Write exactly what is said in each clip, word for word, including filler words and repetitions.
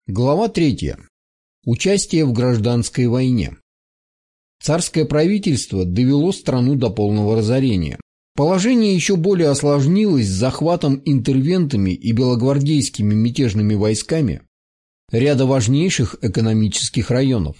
Глава третья. Участие в гражданской войне. Царское правительство довело страну до полного разорения. Положение еще более осложнилось с захватом интервентами и белогвардейскими мятежными войсками ряда важнейших экономических районов.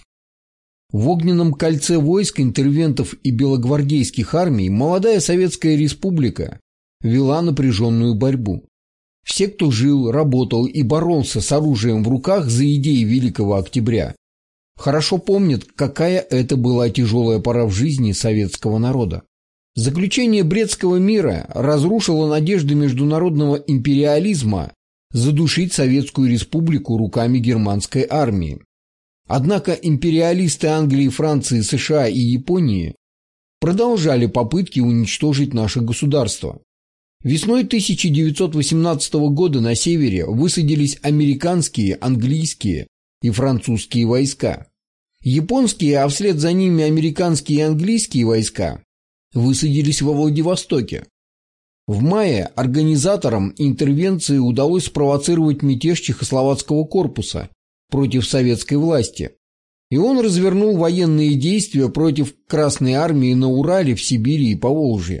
В огненном кольце войск, интервентов и белогвардейских армий молодая Советская Республика вела напряженную борьбу. Все, кто жил, работал и боролся с оружием в руках за идеи Великого Октября, хорошо помнят, какая это была тяжелая пора в жизни советского народа. Заключение Брестского мира разрушило надежды международного империализма задушить Советскую Республику руками германской армии. Однако империалисты Англии, Франции, США и Японии продолжали попытки уничтожить наше государство. Весной тысяча девятьсот восемнадцатого года на севере высадились американские, английские и французские войска. Японские, а вслед за ними американские и английские войска высадились во Владивостоке. В мае организаторам интервенции удалось спровоцировать мятеж Чехословацкого корпуса против советской власти, и он развернул военные действия против Красной армии на Урале, в Сибири и Поволжье.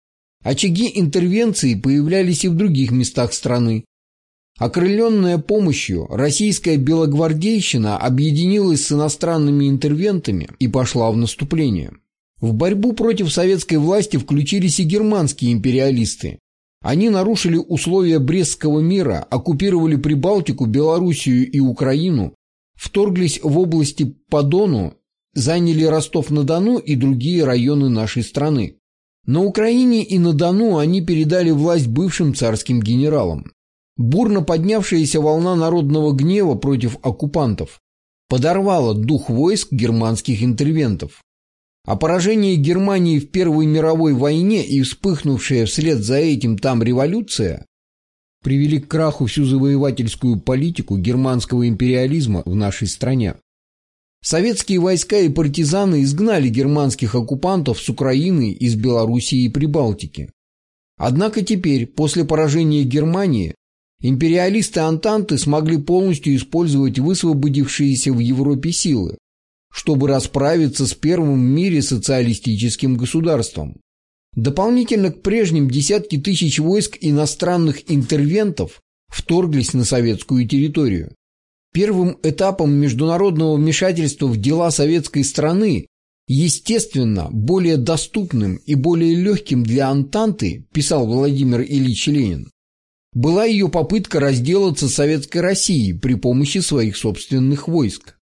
Очаги интервенции появлялись и в других местах страны. Окрыленная помощью, российская белогвардейщина объединилась с иностранными интервентами и пошла в наступление. В борьбу против советской власти включились и германские империалисты. Они нарушили условия Брестского мира, оккупировали Прибалтику, Белоруссию и Украину, вторглись в области по Дону, заняли Ростов-на-Дону и другие районы нашей страны. На Украине и на Дону они передали власть бывшим царским генералам. Бурно поднявшаяся волна народного гнева против оккупантов подорвала дух войск германских интервентов. А поражение Германии в Первой мировой войне и вспыхнувшая вслед за этим там революция привели к краху всю завоевательскую политику германского империализма в нашей стране. Советские войска и партизаны изгнали германских оккупантов с Украины, из Белоруссии и Прибалтики. Однако теперь, после поражения Германии, империалисты Антанты смогли полностью использовать высвободившиеся в Европе силы, чтобы расправиться с первым в мире социалистическим государством. Дополнительно к прежним десятки тысяч войск иностранных интервентов вторглись на советскую территорию. Первым этапом международного вмешательства в дела советской страны, естественно, более доступным и более легким для Антанты, писал Владимир Ильич Ленин, была ее попытка разделаться с Советской Россией при помощи своих собственных войск.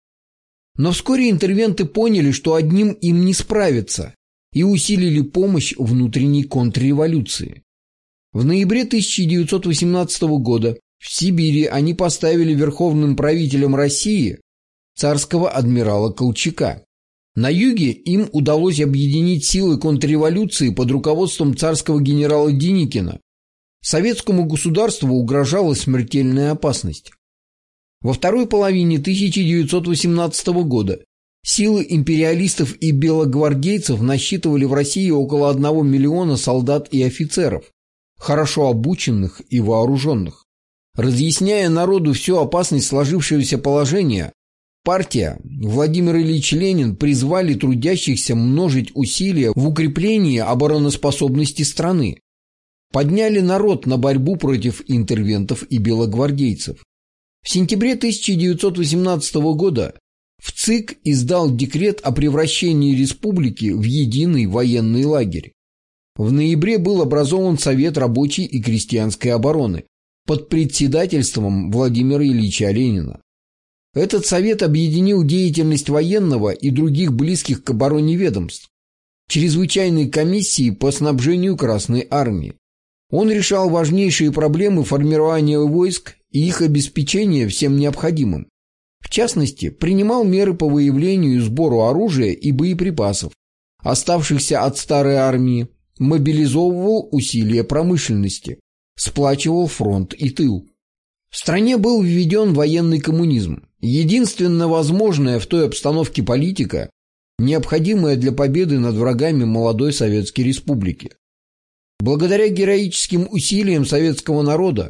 Но вскоре интервенты поняли, что одним им не справиться, и усилили помощь внутренней контрреволюции. В ноябре тысяча девятьсот восемнадцатого года в Сибири они поставили верховным правителем России царского адмирала Колчака. На юге им удалось объединить силы контрреволюции под руководством царского генерала Деникина. Советскому государству угрожала смертельная опасность. Во второй половине тысяча девятьсот восемнадцатого года силы империалистов и белогвардейцев насчитывали в России около одного миллиона солдат и офицеров, хорошо обученных и вооруженных. Разъясняя народу всю опасность сложившегося положения, партия Владимир Ильич Ленин призвали трудящихся множить усилия в укреплении обороноспособности страны. Подняли народ на борьбу против интервентов и белогвардейцев. В сентябре тысяча девятьсот восемнадцатого года в ЦИК издал декрет о превращении республики в единый военный лагерь. В ноябре был образован Совет рабочей и крестьянской обороны под председательством Владимира Ильича Ленина. Этот совет объединил деятельность военного и других близких к обороне ведомств, чрезвычайной комиссии по снабжению Красной армии. Он решал важнейшие проблемы формирования войск и их обеспечения всем необходимым. В частности, принимал меры по выявлению и сбору оружия и боеприпасов, оставшихся от старой армии, мобилизовывал усилия промышленности, сплачивал фронт и тыл. В стране был введен военный коммунизм, единственно возможная в той обстановке политика, необходимая для победы над врагами молодой Советской Республики. Благодаря героическим усилиям советского народа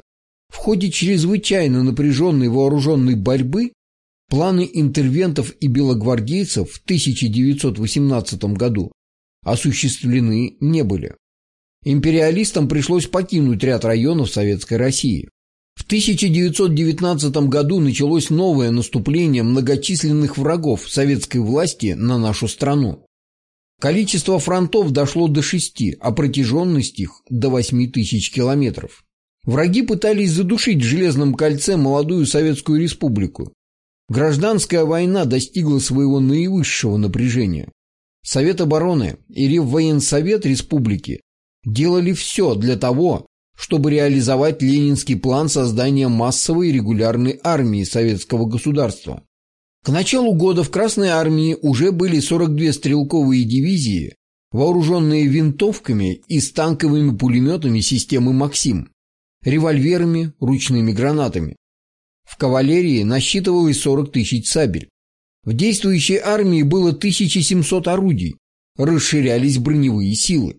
В ходе чрезвычайно напряженной вооруженной борьбы планы интервентов и белогвардейцев в тысяча девятьсот восемнадцатом году осуществлены не были. Империалистам пришлось покинуть ряд районов Советской России. В тысяча девятьсот девятнадцатом году началось новое наступление многочисленных врагов советской власти на нашу страну. Количество фронтов дошло до шести, а протяженность их до восьми тысяч километров. Враги пытались задушить в Железном кольце молодую Советскую Республику. Гражданская война достигла своего наивысшего напряжения. Совет обороны и Реввоенсовет Республики делали все для того, чтобы реализовать ленинский план создания массовой регулярной армии советского государства. К началу года в Красной армии уже были сорок две стрелковые дивизии, вооруженные винтовками и с танковыми пулеметами системы «Максим», револьверами, ручными гранатами. В кавалерии насчитывалось сорок тысяч сабель. В действующей армии было тысяча семьсот орудий, расширялись броневые силы.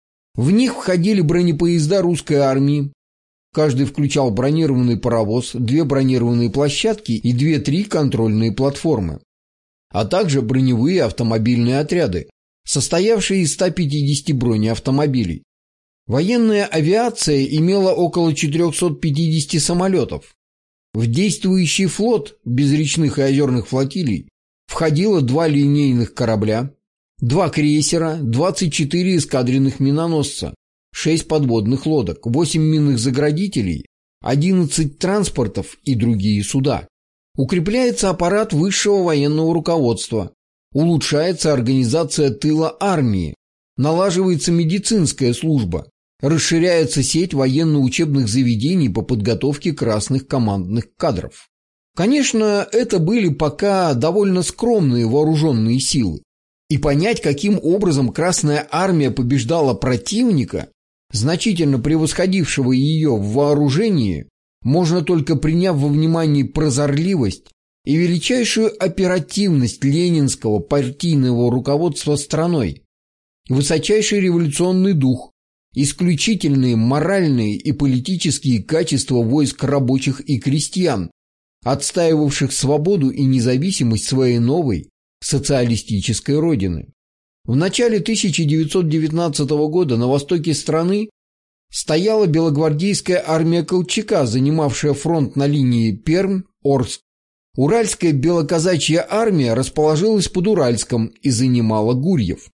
В них входили бронепоезда русской армии, каждый включал бронированный паровоз, две бронированные площадки и две-три контрольные платформы, а также броневые автомобильные отряды, состоявшие из ста пятидесяти бронеавтомобилей. Военная авиация имела около четырехсот пятидесяти самолетов. В действующий флот безречных и озерных флотилий входило два линейных корабля, два крейсера, двадцать четыре эскадренных миноносца, шесть подводных лодок, восемь минных заградителей, одиннадцать транспортов и другие суда. Укрепляется аппарат высшего военного руководства, улучшается организация тыла армии, налаживается медицинская служба, расширяется сеть военно-учебных заведений по подготовке красных командных кадров. Конечно, это были пока довольно скромные вооруженные силы. И понять, каким образом Красная армия побеждала противника, значительно превосходившего ее в вооружении, можно только приняв во внимание прозорливость и величайшую оперативность ленинского партийного руководства страной, высочайший революционный дух, исключительные моральные и политические качества войск рабочих и крестьян, отстаивавших свободу и независимость своей новой социалистической родины. В начале тысяча девятьсот девятнадцатого года на востоке страны стояла белогвардейская армия Колчака, занимавшая фронт на линии Пермь-Орск. Уральская белоказачья армия расположилась под Уральском и занимала Гурьев.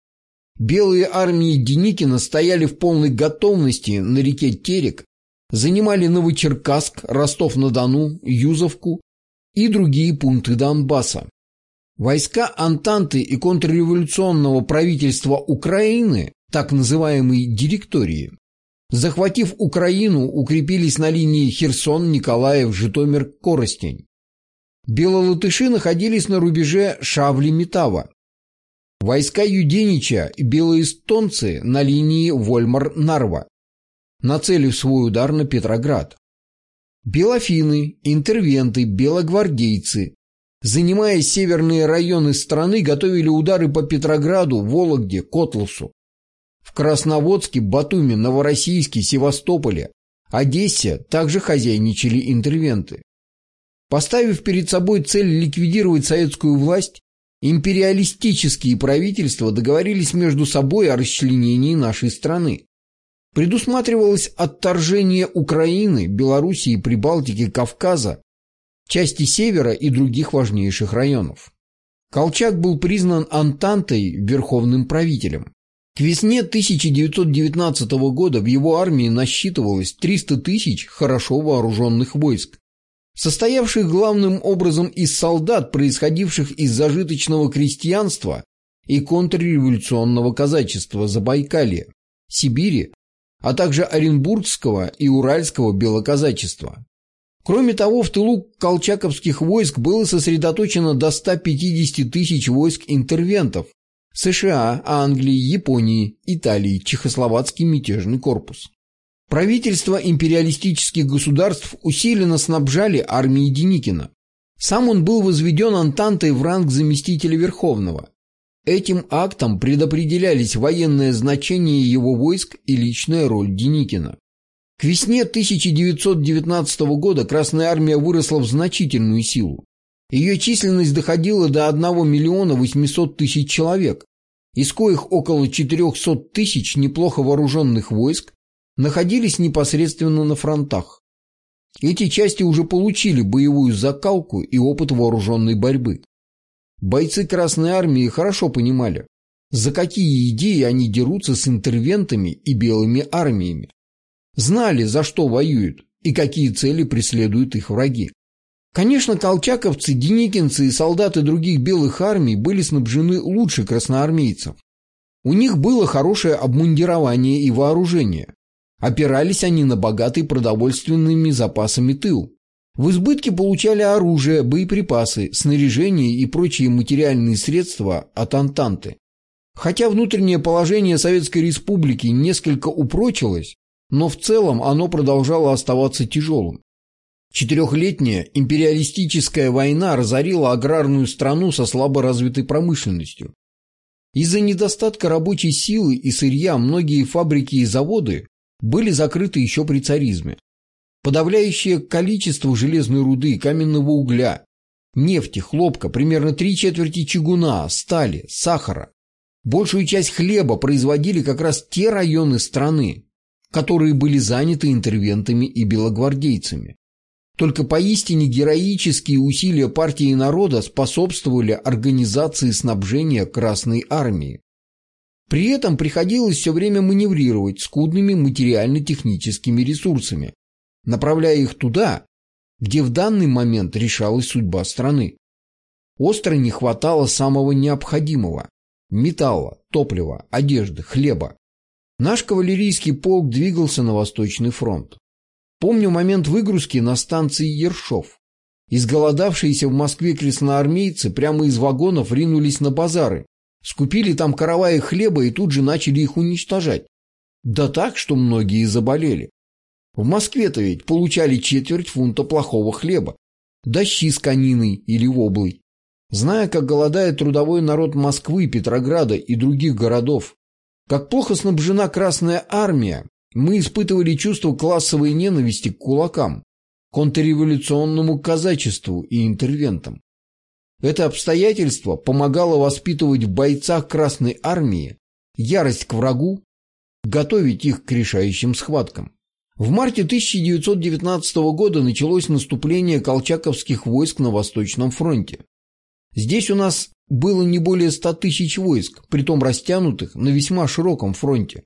Белые армии Деникина стояли в полной готовности на реке Терек, занимали Новочеркасск, Ростов-на-Дону, Юзовку и другие пункты Донбасса. Войска Антанты и контрреволюционного правительства Украины, так называемой директории, захватив Украину, укрепились на линии Херсон, Николаев, Житомир, Коростень. Белолатыши находились на рубеже Шавли-Метава. Войска Юденича и белоэстонцы на линии Вольмар-Нарва, нацелив свой удар на Петроград. Белофины, интервенты, белогвардейцы, занимая северные районы страны, готовили удары по Петрограду, Вологде, Котласу. В Красноводске, Батуми, Новороссийске, Севастополе, Одессе также хозяйничали интервенты. Поставив перед собой цель ликвидировать советскую власть, империалистические правительства договорились между собой о расчленении нашей страны. Предусматривалось отторжение Украины, Белоруссии, Прибалтики, Кавказа, части Севера и других важнейших районов. Колчак был признан Антантой верховным правителем. К весне тысяча девятьсот девятнадцатого года в его армии насчитывалось триста тысяч хорошо вооруженных войск, состоявших главным образом из солдат, происходивших из зажиточного крестьянства и контрреволюционного казачества Забайкалья, Сибири, а также оренбургского и уральского белоказачества. Кроме того, в тылу колчаковских войск было сосредоточено до ста пятидесяти тысяч войск интервентов США, Англии, Японии, Италии, Чехословацкий мятежный корпус. Правительства империалистических государств усиленно снабжали армией Деникина. Сам он был возведен Антантой в ранг заместителя Верховного. Этим актом предопределялись военное значение его войск и личная роль Деникина. К весне тысяча девятьсот девятнадцатого года Красная Армия выросла в значительную силу. Ее численность доходила до одного миллиона восьмисот тысяч человек, из коих около четырехсот тысяч неплохо вооруженных войск находились непосредственно на фронтах. Эти части уже получили боевую закалку и опыт вооруженной борьбы. Бойцы Красной Армии хорошо понимали, за какие идеи они дерутся с интервентами и белыми армиями. Знали, за что воюют и какие цели преследуют их враги. Конечно, колчаковцы, деникинцы и солдаты других белых армий были снабжены лучше красноармейцев. У них было хорошее обмундирование и вооружение. Опирались они на богатый продовольственными запасами тыл. В избытке получали оружие, боеприпасы, снаряжение и прочие материальные средства от Антанты. Хотя внутреннее положение Советской Республики несколько упрочилось, но в целом оно продолжало оставаться тяжелым. Четырехлетняя империалистическая война разорила аграрную страну со слабо развитой промышленностью. Из-за недостатка рабочей силы и сырья многие фабрики и заводы были закрыты еще при царизме. Подавляющее количество железной руды, каменного угля, нефти, хлопка, примерно три четверти чугуна, стали, сахара. Большую часть хлеба производили как раз те районы страны, которые были заняты интервентами и белогвардейцами. Только поистине героические усилия партии и народа способствовали организации снабжения Красной Армии. При этом приходилось все время маневрировать скудными материально-техническими ресурсами, направляя их туда, где в данный момент решалась судьба страны. Остро не хватало самого необходимого – металла, топлива, одежды, хлеба. Наш кавалерийский полк двигался на Восточный фронт. Помню момент выгрузки на станции Ершов. Изголодавшиеся в Москве красноармейцы прямо из вагонов ринулись на базары, скупили там караваи хлеба и тут же начали их уничтожать. Да так, что многие заболели. В Москве-то ведь получали четверть фунта плохого хлеба, да щи с кониной или воблой. Зная, как голодает трудовой народ Москвы, Петрограда и других городов, как плохо снабжена Красная Армия, мы испытывали чувство классовой ненависти к кулакам, контрреволюционному казачеству и интервентам. Это обстоятельство помогало воспитывать в бойцах Красной Армии ярость к врагу, готовить их к решающим схваткам. В марте тысяча девятьсот девятнадцатого года началось наступление колчаковских войск на Восточном фронте. Здесь у нас было не более ста тысяч войск, притом растянутых на весьма широком фронте.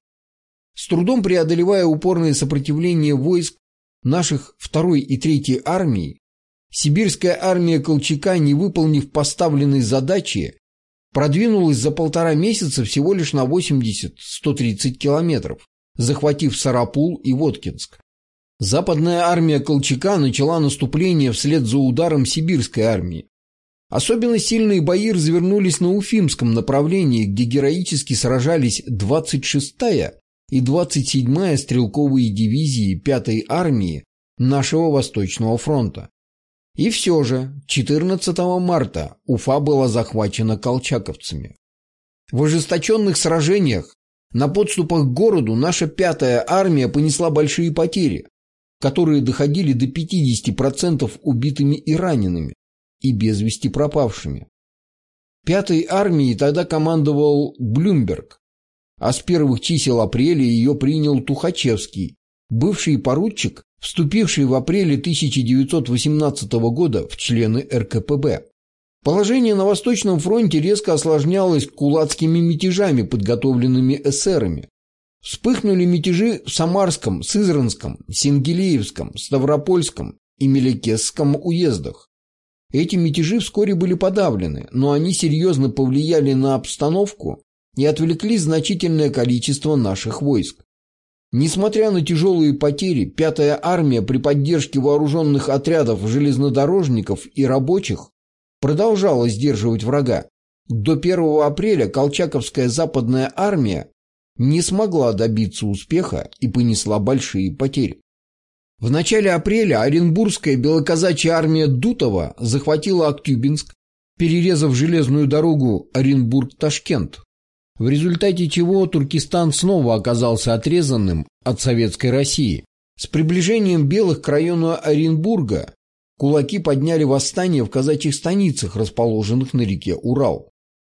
С трудом преодолевая упорное сопротивление войск наших второй и третьей армии, сибирская армия Колчака, не выполнив поставленной задачи, продвинулась за полтора месяца всего лишь на восемьдесят — сто тридцать километров, захватив Сарапул и Воткинск. Западная армия Колчака начала наступление вслед за ударом сибирской армии. Особенно сильные бои развернулись на Уфимском направлении, где героически сражались двадцать шестая и двадцать седьмая стрелковые дивизии пятой армии нашего Восточного фронта. И все же четырнадцатого марта Уфа была захвачена колчаковцами. В ожесточенных сражениях на подступах к городу наша пятая армия понесла большие потери, которые доходили до пятидесяти процентов убитыми и ранеными, и без вести пропавшими. Пятой армией тогда командовал Блюмберг, а с первых чисел апреля ее принял Тухачевский, бывший поручик, вступивший в апреле тысяча девятьсот восемнадцатого года в члены эр ка пэ бэ. Положение на Восточном фронте резко осложнялось кулацкими мятежами, подготовленными эсерами. Вспыхнули мятежи в Самарском, Сызранском, Сенгелеевском, Ставропольском и Мелекесском уездах. Эти мятежи вскоре были подавлены, но они серьезно повлияли на обстановку и отвлекли значительное количество наших войск. Несмотря на тяжелые потери, пятая армия при поддержке вооруженных отрядов железнодорожников и рабочих продолжала сдерживать врага. До первого апреля колчаковская западная армия не смогла добиться успеха и понесла большие потери. В начале апреля Оренбургская белоказачья армия Дутова захватила Актюбинск, перерезав железную дорогу Оренбург-Ташкент, в результате чего Туркестан снова оказался отрезанным от Советской России. С приближением белых к району Оренбурга кулаки подняли восстание в казачьих станицах, расположенных на реке Урал.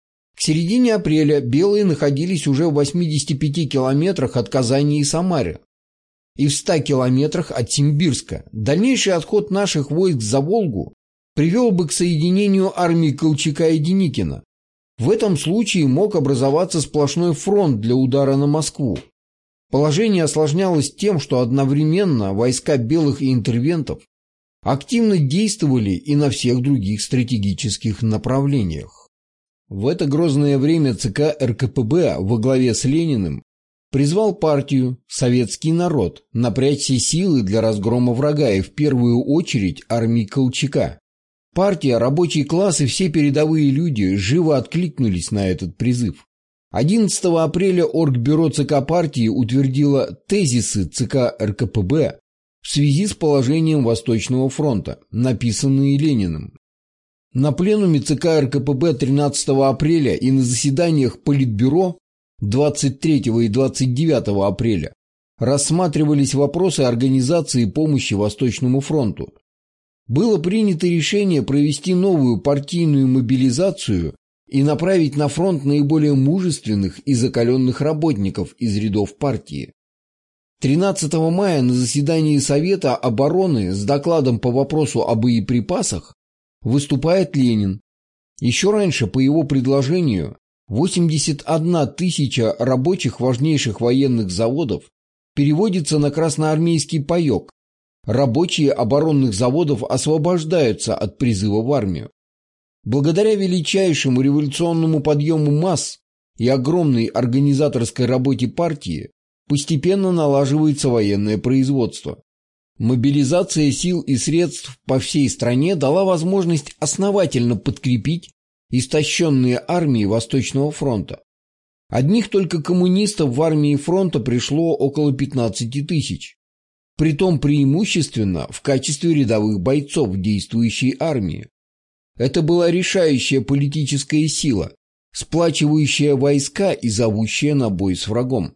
К середине апреля белые находились уже в восьмидесяти пяти километрах от Казани и Самары и в ста километрах от Симбирска. Дальнейший отход наших войск за Волгу привел бы к соединению армий Колчака и Деникина. В этом случае мог образоваться сплошной фронт для удара на Москву. Положение осложнялось тем, что одновременно войска белых и интервентов активно действовали и на всех других стратегических направлениях. В это грозное время ЦК эр ка пэ бэ во главе с Лениным призвал партию «Советский народ» напрячь все силы для разгрома врага и в первую очередь армии Колчака. Партия, рабочий класс и все передовые люди живо откликнулись на этот призыв. одиннадцатого апреля Оргбюро ЦК партии утвердило тезисы ЦК эр ка пэ бэ в связи с положением Восточного фронта, написанные Лениным. На пленуме ЦК эр ка пэ бэ тринадцатого апреля и на заседаниях Политбюро двадцать третьего и двадцать девятого апреля рассматривались вопросы организации помощи Восточному фронту. Было принято решение провести новую партийную мобилизацию и направить на фронт наиболее мужественных и закаленных работников из рядов партии. тринадцатого мая на заседании Совета обороны с докладом по вопросу о боеприпасах выступает Ленин. Еще раньше, по его предложению, восемьдесят одна тысяча рабочих важнейших военных заводов переводится на красноармейский паек. Рабочие оборонных заводов освобождаются от призыва в армию. Благодаря величайшему революционному подъему масс и огромной организаторской работе партии постепенно налаживается военное производство. Мобилизация сил и средств по всей стране дала возможность основательно подкрепить истощенные армии Восточного фронта. Одних только коммунистов в армии фронта пришло около пятнадцати тысяч. Притом преимущественно в качестве рядовых бойцов действующей армии. Это была решающая политическая сила, сплачивающая войска и зовущая на бой с врагом.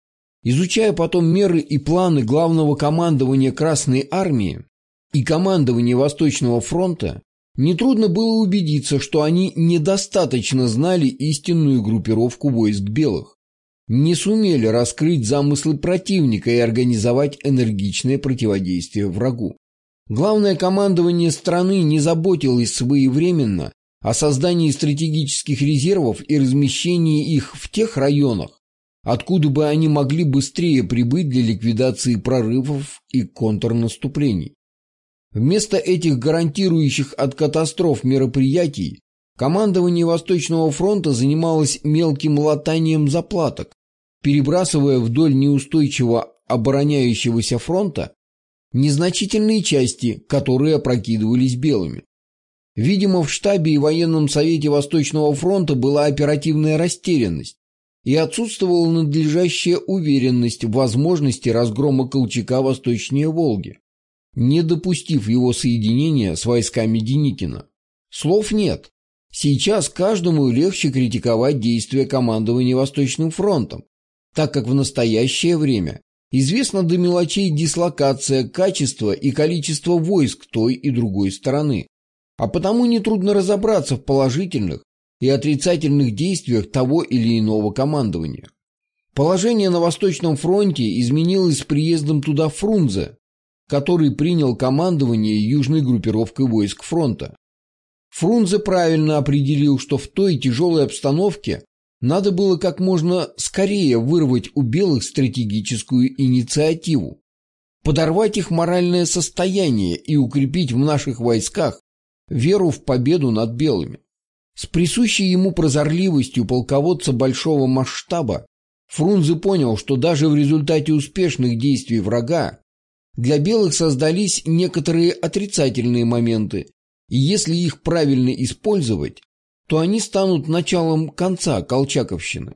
Изучая потом меры и планы главного командования Красной армии и командования Восточного фронта, нетрудно было убедиться, что они недостаточно знали истинную группировку войск белых, не сумели раскрыть замыслы противника и организовать энергичное противодействие врагу. Главное командование страны не заботилось своевременно о создании стратегических резервов и размещении их в тех районах, откуда бы они могли быстрее прибыть для ликвидации прорывов и контрнаступлений. Вместо этих гарантирующих от катастроф мероприятий командование Восточного фронта занималось мелким латанием заплаток, перебрасывая вдоль неустойчиво обороняющегося фронта незначительные части, которые опрокидывались белыми. Видимо, в штабе и военном совете Восточного фронта была оперативная растерянность и отсутствовала надлежащая уверенность в возможности разгрома Колчака восточнее Волги, не допустив его соединения с войсками Деникина. Слов нет. Сейчас каждому легче критиковать действия командования Восточным фронтом, так как в настоящее время известно до мелочей дислокация, качество и количество войск той и другой стороны, а потому нетрудно разобраться в положительных и отрицательных действиях того или иного командования. Положение на Восточном фронте изменилось с приездом туда Фрунзе, который принял командование южной группировкой войск фронта. Фрунзе правильно определил, что в той тяжелой обстановке надо было как можно скорее вырвать у белых стратегическую инициативу, подорвать их моральное состояние и укрепить в наших войсках веру в победу над белыми. С присущей ему прозорливостью полководца большого масштаба Фрунзе понял, что даже в результате успешных действий врага для белых создались некоторые отрицательные моменты, и если их правильно использовать, то они станут началом конца колчаковщины.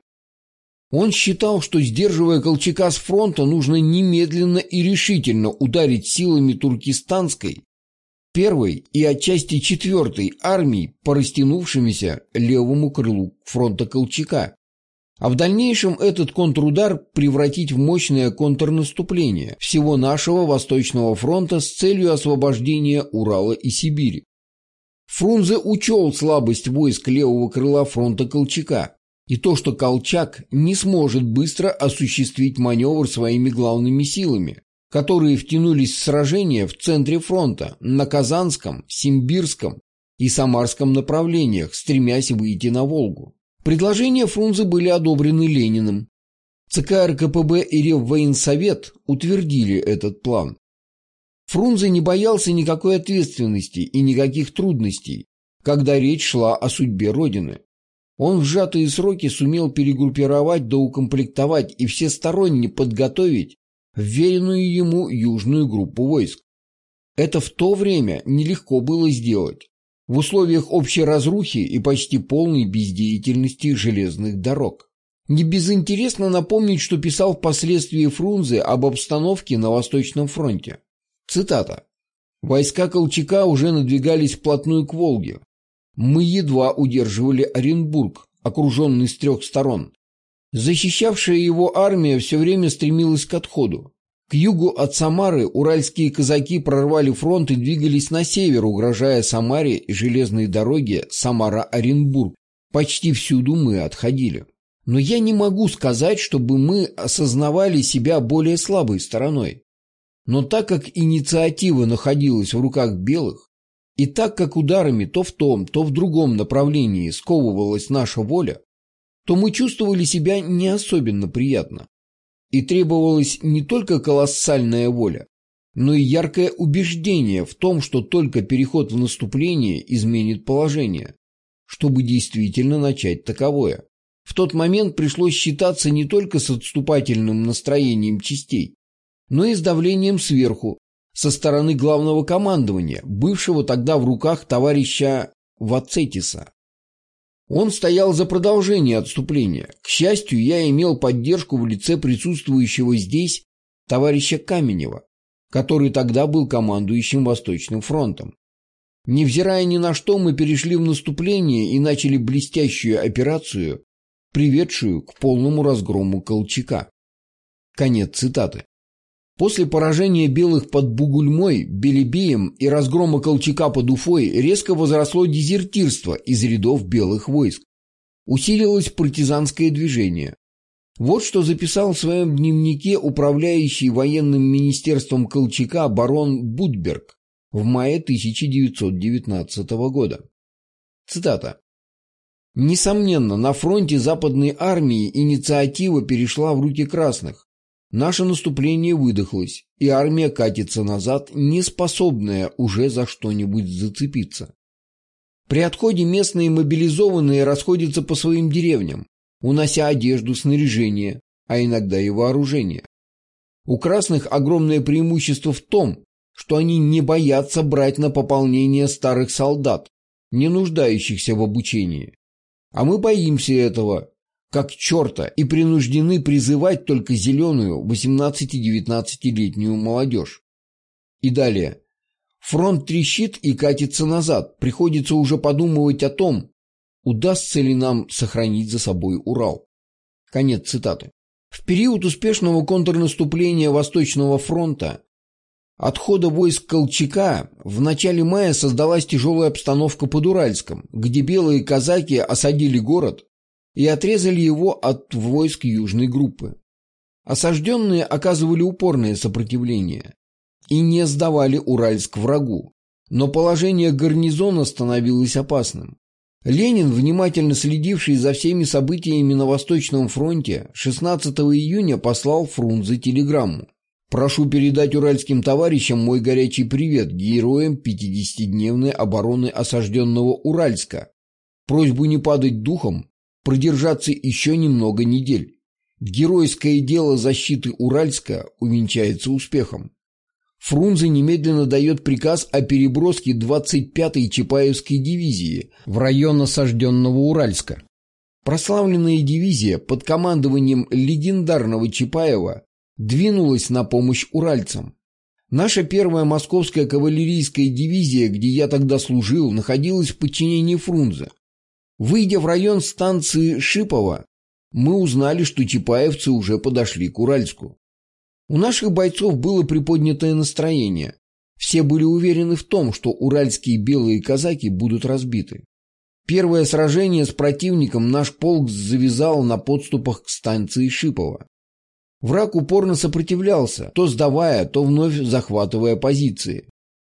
Он считал, что, сдерживая Колчака с фронта, нужно немедленно и решительно ударить силами туркестанской, первой и отчасти четвертой армий по растянувшемуся левому крылу фронта Колчака. а в дальнейшем этот контрудар превратить в мощное контрнаступление всего нашего Восточного фронта с целью освобождения Урала и Сибири. Фрунзе учел слабость войск левого крыла фронта Колчака и то, что Колчак не сможет быстро осуществить маневр своими главными силами, которые втянулись в сражения в центре фронта на Казанском, Симбирском и Самарском направлениях, стремясь выйти на Волгу. Предложения Фрунзе были одобрены Лениным. ЦК РКПБ и Реввоенсовет утвердили этот план. Фрунзе не боялся никакой ответственности и никаких трудностей, когда речь шла о судьбе Родины. Он в сжатые сроки сумел перегруппировать, доукомплектовать и всесторонне подготовить вверенную ему южную группу войск. Это в то время нелегко было сделать в условиях общей разрухи и почти полной бездеятельности железных дорог. Не безинтересно напомнить, что писал впоследствии Фрунзе об обстановке на Восточном фронте. Цитата. «Войска Колчака уже надвигались вплотную к Волге. Мы едва удерживали Оренбург, окруженный с трех сторон. Защищавшая его армия все время стремилась к отходу. К югу от Самары уральские казаки прорвали фронт и двигались на север, угрожая Самаре и железной дороге Самара-Оренбург. Почти всюду мы отходили. Но я не могу сказать, чтобы мы осознавали себя более слабой стороной. Но так как инициатива находилась в руках белых, и так как ударами то в том, то в другом направлении сковывалась наша воля, то мы чувствовали себя не особенно приятно. И требовалась не только колоссальная воля, но и яркое убеждение в том, что только переход в наступление изменит положение, чтобы действительно начать таковое. В тот момент пришлось считаться не только с отступательным настроением частей, но и с давлением сверху, со стороны главного командования, бывшего тогда в руках товарища Вацетиса. Он стоял за продолжение отступления. К счастью, я имел поддержку в лице присутствующего здесь товарища Каменева, который тогда был командующим Восточным фронтом. Невзирая ни на что, мы перешли в наступление и начали блестящую операцию, приведшую к полному разгрому Колчака. Конец цитаты. После поражения белых под Бугульмой, Белебеем и разгрома Колчака под Уфой резко возросло дезертирство из рядов белых войск. Усилилось партизанское движение. Вот что записал в своем дневнике управляющий военным министерством Колчака барон Будберг в мае тысяча девятьсот девятнадцатого года. Цитата. «Несомненно, на фронте Западной армии инициатива перешла в руки красных. Наше наступление выдохлось, и армия катится назад, не способная уже за что-нибудь зацепиться. При отходе местные мобилизованные расходятся по своим деревням, унося одежду, снаряжение, а иногда и вооружение. У красных огромное преимущество в том, что они не боятся брать на пополнение старых солдат, не нуждающихся в обучении. А мы боимся этого, как черта, и принуждены призывать только зеленую восемнадцати-девятнадцатилетнюю молодежь». И далее. «Фронт трещит и катится назад. Приходится уже подумывать о том, удастся ли нам сохранить за собой Урал». Конец цитаты. В период успешного контрнаступления Восточного фронта, отхода войск Колчака, в начале мая создалась тяжелая обстановка под Уральском, где белые казаки осадили город и отрезали его от войск южной группы. Осажденные оказывали упорное сопротивление и не сдавали Уральск врагу, но положение гарнизона становилось опасным. Ленин, внимательно следивший за всеми событиями на Восточном фронте, шестнадцатого июня послал Фрунзе телеграмму: «Прошу передать уральским товарищам мой горячий привет героям пятидесятидневной обороны осажденного Уральска. Просьбу не падать духом, продержаться еще немного недель. Геройское дело защиты Уральска увенчается успехом». Фрунзе немедленно дает приказ о переброске двадцать пятой Чапаевской дивизии в район осажденного Уральска. Прославленная дивизия под командованием легендарного Чапаева двинулась на помощь уральцам. Наша первая московская кавалерийская дивизия, где я тогда служил, находилась в подчинении Фрунзе. Выйдя в район станции Шипово, мы узнали, что чапаевцы уже подошли к Уральску. У наших бойцов было приподнятое настроение. Все были уверены в том, что уральские белые казаки будут разбиты. Первое сражение с противником наш полк завязал на подступах к станции Шипово. Враг упорно сопротивлялся, то сдавая, то вновь захватывая позиции.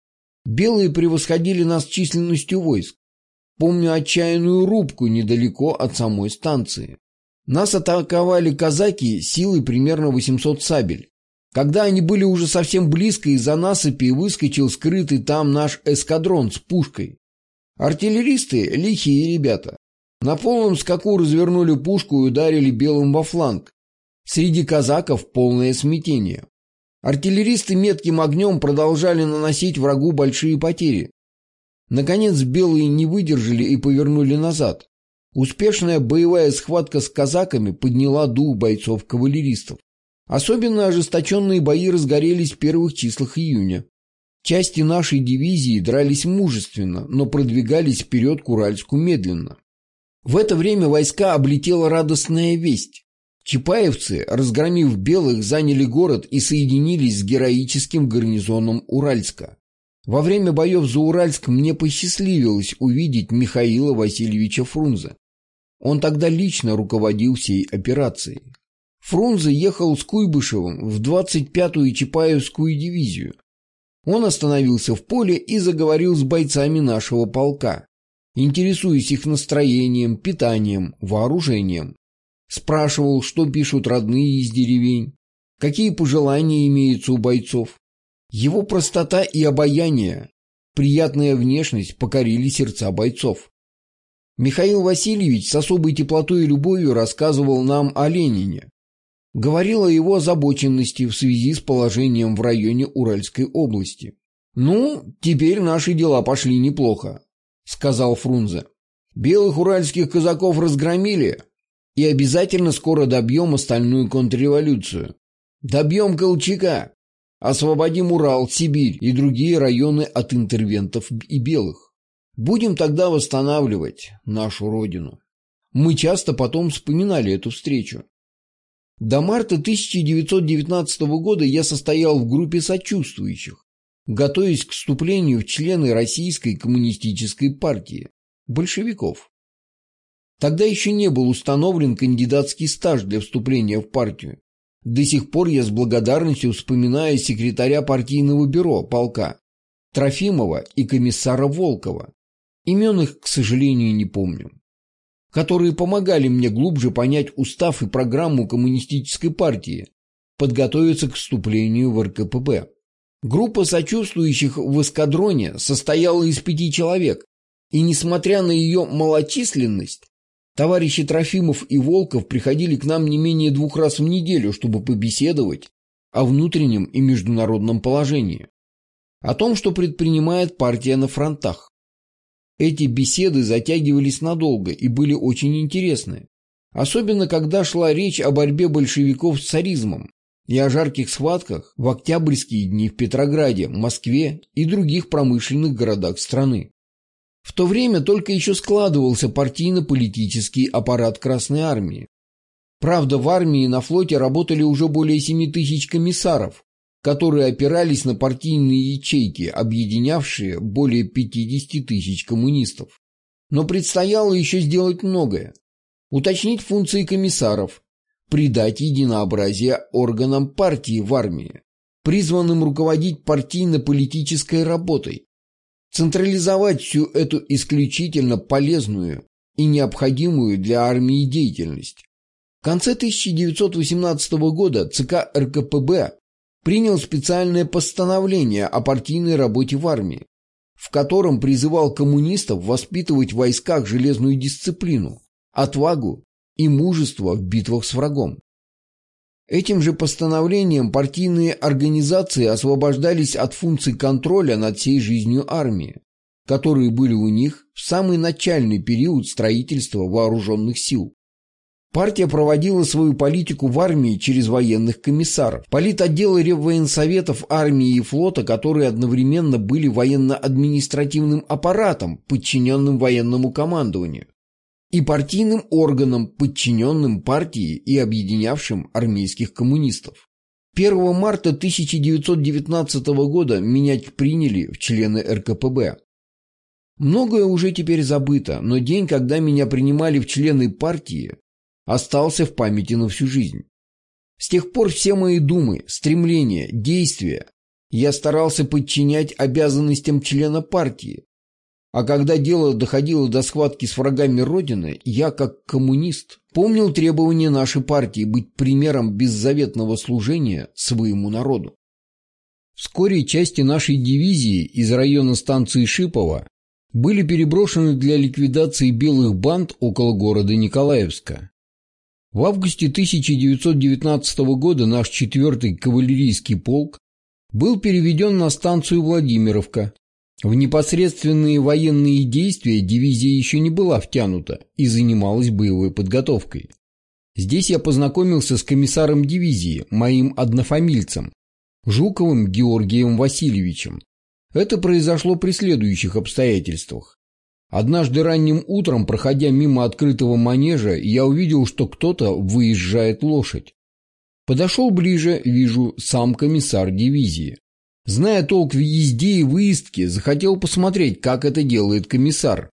Белые превосходили нас численностью войск. Помню отчаянную рубку недалеко от самой станции. Нас атаковали казаки силой примерно восемьсот сабель. Когда они были уже совсем близко, из-за насыпи выскочил скрытый там наш эскадрон с пушкой. Артиллеристы – лихие ребята. На полном скаку развернули пушку и ударили белым во фланг. Среди казаков полное смятение. Артиллеристы метким огнем продолжали наносить врагу большие потери. Наконец белые не выдержали и повернули назад. Успешная боевая схватка с казаками подняла дух бойцов-кавалеристов. Особенно ожесточенные бои разгорелись в первых числах июня. Части нашей дивизии дрались мужественно, но продвигались вперед к Уральску медленно. В это время войска облетела радостная весть. Чапаевцы, разгромив белых, заняли город и соединились с героическим гарнизоном Уральска. Во время боев за Уральск мне посчастливилось увидеть Михаила Васильевича Фрунзе. Он тогда лично руководил всей операцией. Фрунзе ехал с Куйбышевым в двадцать пятую Чапаевскую дивизию. Он остановился в поле и заговорил с бойцами нашего полка, интересуясь их настроением, питанием, вооружением. Спрашивал, что пишут родные из деревень, какие пожелания имеются у бойцов. Его простота и обаяние, приятная внешность покорили сердца бойцов. Михаил Васильевич с особой теплотой и любовью рассказывал нам о Ленине. Говорил о его озабоченности в связи с положением в районе Уральской области. «Ну, теперь наши дела пошли неплохо», — сказал Фрунзе. «Белых уральских казаков разгромили, и обязательно скоро добьем остальную контрреволюцию. Добьем Колчака, освободим Урал, Сибирь и другие районы от интервентов и белых. Будем тогда восстанавливать нашу родину». Мы часто потом вспоминали эту встречу. До марта тысяча девятьсот девятнадцатого года я состоял в группе сочувствующих, готовясь к вступлению в члены Российской коммунистической партии, большевиков. Тогда еще не был установлен кандидатский стаж для вступления в партию. До сих пор я с благодарностью вспоминаю секретаря партийного бюро полка Трофимова и комиссара Волкова. Имен их, к сожалению, не помню. Которые помогали мне глубже понять устав и программу коммунистической партии, подготовиться к вступлению в эр ка пэ бэ. Группа сочувствующих в эскадроне состояла из пяти человек, и, несмотря на ее малочисленность, товарищи Трофимов и Волков приходили к нам не менее двух раз в неделю, чтобы побеседовать о внутреннем и международном положении, о том, что предпринимает партия на фронтах. Эти беседы затягивались надолго и были очень интересны, особенно когда шла речь о борьбе большевиков с царизмом и о жарких схватках в октябрьские дни в Петрограде, Москве и других промышленных городах страны. В то время только еще складывался партийно-политический аппарат Красной Армии. Правда, в армии и на флоте работали уже более семи тысяч комиссаров, которые опирались на партийные ячейки, объединявшие более пятидесяти тысяч коммунистов. Но предстояло еще сделать многое. Уточнить функции комиссаров, придать единообразие органам партии в армии, призванным руководить партийно-политической работой, централизовать всю эту исключительно полезную и необходимую для армии деятельность. В конце тысяча девятьсот восемнадцатого года ЦК эр ка пэ бэ принял специальное постановление о партийной работе в армии, в котором призывал коммунистов воспитывать в войсках железную дисциплину, отвагу и мужество в битвах с врагом. Этим же постановлением партийные организации освобождались от функций контроля над всей жизнью армии, которые были у них в самый начальный период строительства вооруженных сил. Партия проводила свою политику в армии через военных комиссаров, политотделы реввоенсоветов армии и флота, которые одновременно были военно-административным аппаратом, подчиненным военному командованию. и партийным органам, подчиненным партии и объединявшим армейских коммунистов. первого марта тысяча девятьсот девятнадцатого года меня приняли в члены эр ка пэ бэ. Многое уже теперь забыто, но день, когда меня принимали в члены партии, остался в памяти на всю жизнь. С тех пор все мои думы, стремления, действия я старался подчинять обязанностям члена партии. А когда дело доходило до схватки с врагами Родины, я, как коммунист, помнил требования нашей партии быть примером беззаветного служения своему народу. Вскоре части нашей дивизии из района станции Шипово были переброшены для ликвидации белых банд около города Николаевска. В августе тысяча девятьсот девятнадцатого года наш четвёртый кавалерийский полк был переведен на станцию Владимировка. В непосредственные военные действия дивизия еще не была втянута и занималась боевой подготовкой. Здесь я познакомился с комиссаром дивизии, моим однофамильцем, Жуковым Георгием Васильевичем. Это произошло при следующих обстоятельствах. Однажды ранним утром, проходя мимо открытого манежа, я увидел, что кто-то выезжает лошадь. Подошел ближе, вижу, сам комиссар дивизии. Зная толк в езде и выездке, захотел посмотреть, как это делает комиссар.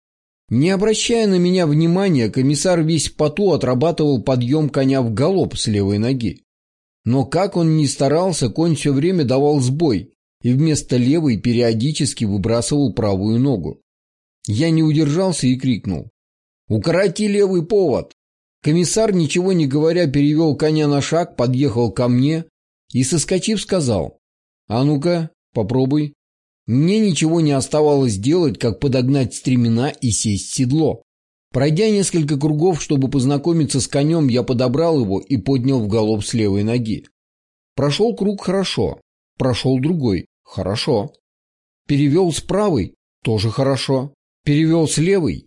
Не обращая на меня внимания, комиссар весь в поту отрабатывал подъем коня в галоп с левой ноги. Но как он ни старался, конь все время давал сбой и вместо левой периодически выбрасывал правую ногу. Я не удержался и крикнул: «Укороти левый повод!» Комиссар, ничего не говоря, перевел коня на шаг, подъехал ко мне и, соскочив, сказал: «А ну-ка, попробуй». Мне ничего не оставалось делать, как подогнать стремена и сесть в седло. Пройдя несколько кругов, чтобы познакомиться с конем, я подобрал его и поднял в галоп с левой ноги. Прошел круг хорошо, прошел другой хорошо. Перевел с правой тоже хорошо. Перевел с левой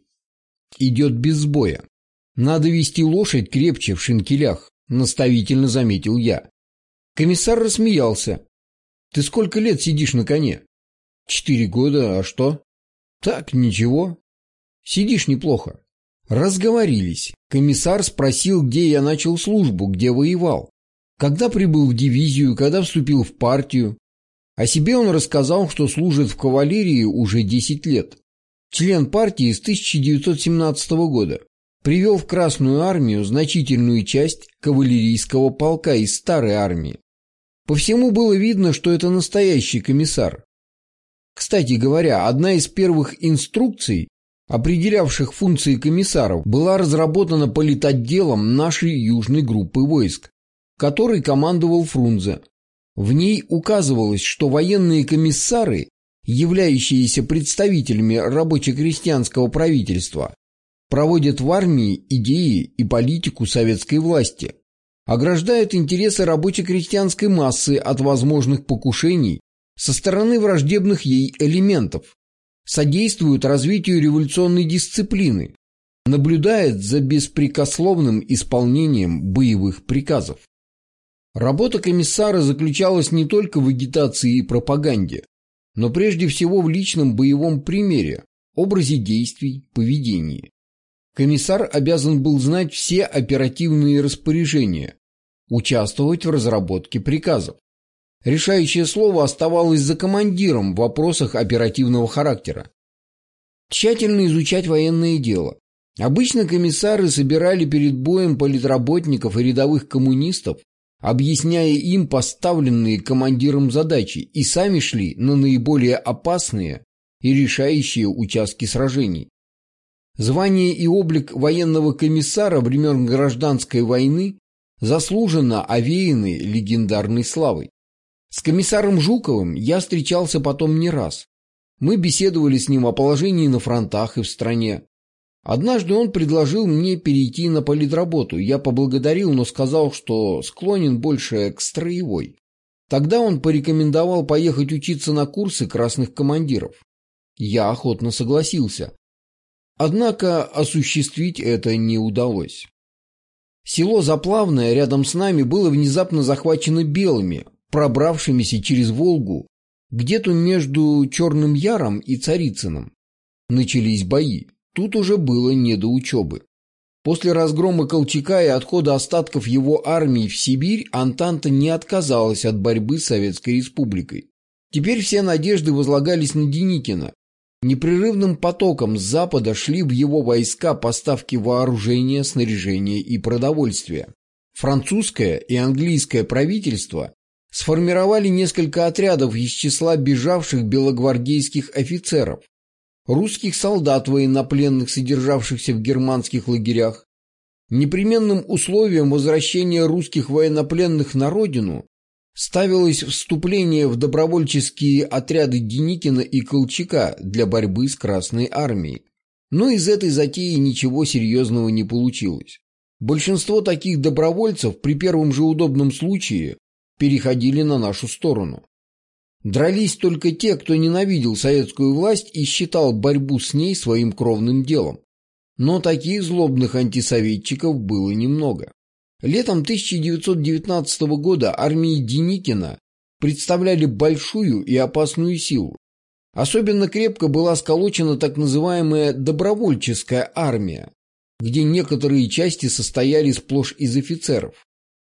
идет без сбоя. Надо вести лошадь крепче в шинкелях, наставительно заметил я. Комиссар рассмеялся. «Ты сколько лет сидишь на коне?» «Четыре года, а что?» «Так, ничего. Сидишь неплохо». Разговорились. Комиссар спросил, где я начал службу, где воевал, когда прибыл в дивизию, когда вступил в партию. О себе он рассказал, что служит в кавалерии уже десять лет. Член партии с тысяча девятьсот семнадцатого года. Привел в Красную армию значительную часть кавалерийского полка из старой армии. По всему было видно, что это настоящий комиссар. Кстати говоря, одна из первых инструкций, определявших функции комиссаров, была разработана политотделом нашей южной группы войск, которой командовал Фрунзе. В ней указывалось, что военные комиссары, являющиеся представителями рабоче-крестьянского правительства, проводят в армии идеи и политику советской власти, ограждают интересы рабоче-крестьянской массы от возможных покушений со стороны враждебных ей элементов, содействуют развитию революционной дисциплины, наблюдает за беспрекословным исполнением боевых приказов. Работа комиссара заключалась не только в агитации и пропаганде, но прежде всего в личном боевом примере, образе действий, поведении. Комиссар обязан был знать все оперативные распоряжения, участвовать в разработке приказов. Решающее слово оставалось за командиром в вопросах оперативного характера. Тщательно изучать военное дело. Обычно комиссары собирали перед боем политработников и рядовых коммунистов, объясняя им поставленные командиром задачи, и сами шли на наиболее опасные и решающие участки сражений. Звание и облик военного комиссара времен Гражданской войны заслуженно овеяны легендарной славой. С комиссаром Жуковым я встречался потом не раз. Мы беседовали с ним о положении на фронтах и в стране. Однажды он предложил мне перейти на политработу. Я поблагодарил, но сказал, что склонен больше к строевой. Тогда он порекомендовал поехать учиться на курсы красных командиров. Я охотно согласился. Однако осуществить это не удалось. Село Заплавное рядом с нами было внезапно захвачено белыми, пробравшимися через Волгу, где-то между Черным Яром и Царицыным. Начались бои. Тут уже было не до учебы. После разгрома Колчака и отхода остатков его армии в Сибирь Антанта не отказалась от борьбы с Советской Республикой. Теперь все надежды возлагались на Деникина. Непрерывным потоком с запада шли в его войска поставки вооружения, снаряжения и продовольствия. Французское и английское правительство сформировали несколько отрядов из числа бежавших белогвардейских офицеров, русских солдат военнопленных, содержавшихся в германских лагерях. Непременным условием возвращения русских военнопленных на родину ставилось вступление в добровольческие отряды Деникина и Колчака для борьбы с Красной армией. Но из этой затеи ничего серьезного не получилось. Большинство таких добровольцев при первом же удобном случае переходили на нашу сторону. Дрались только те, кто ненавидел советскую власть и считал борьбу с ней своим кровным делом. Но таких злобных антисоветчиков было немного. Летом тысяча девятьсот девятнадцатого года армии Деникина представляли большую и опасную силу. Особенно крепко была сколочена так называемая добровольческая армия, где некоторые части состояли сплошь из офицеров.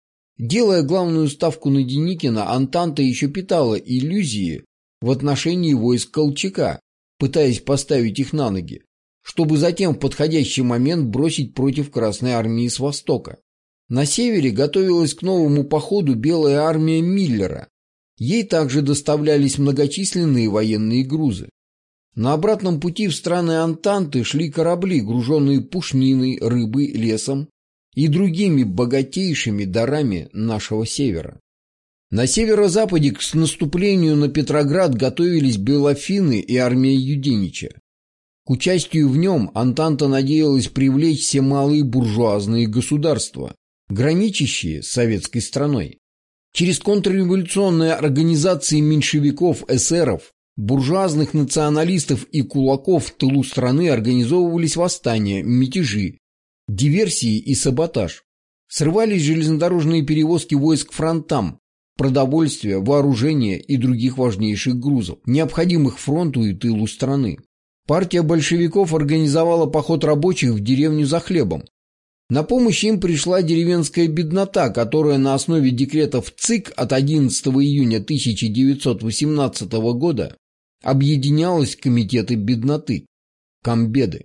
Делая главную ставку на Деникина, Антанта еще питала иллюзии в отношении войск Колчака, пытаясь поставить их на ноги, чтобы затем в подходящий момент бросить против Красной армии с востока. На севере готовилась к новому походу Белая армия Миллера. Ей также доставлялись многочисленные военные грузы. На обратном пути в страны Антанты шли корабли, груженные пушниной, рыбой, лесом и другими богатейшими дарами нашего севера. На северо-западе к наступлению на Петроград готовились Белофины и армия Юденича. К участию в нем Антанта надеялась привлечь все малые буржуазные государства, граничащие с советской страной. Через контрреволюционные организации меньшевиков, эсеров, буржуазных националистов и кулаков в тылу страны организовывались восстания, мятежи, диверсии и саботаж. Срывались железнодорожные перевозки войск к фронтам, продовольствия, вооружения и других важнейших грузов, необходимых фронту и тылу страны. Партия большевиков организовала поход рабочих в деревню за хлебом. На помощь им пришла деревенская беднота, которая на основе декретов ЦИК от одиннадцатого июня тысяча девятьсот восемнадцатого года объединялась в комитеты бедноты, комбеды.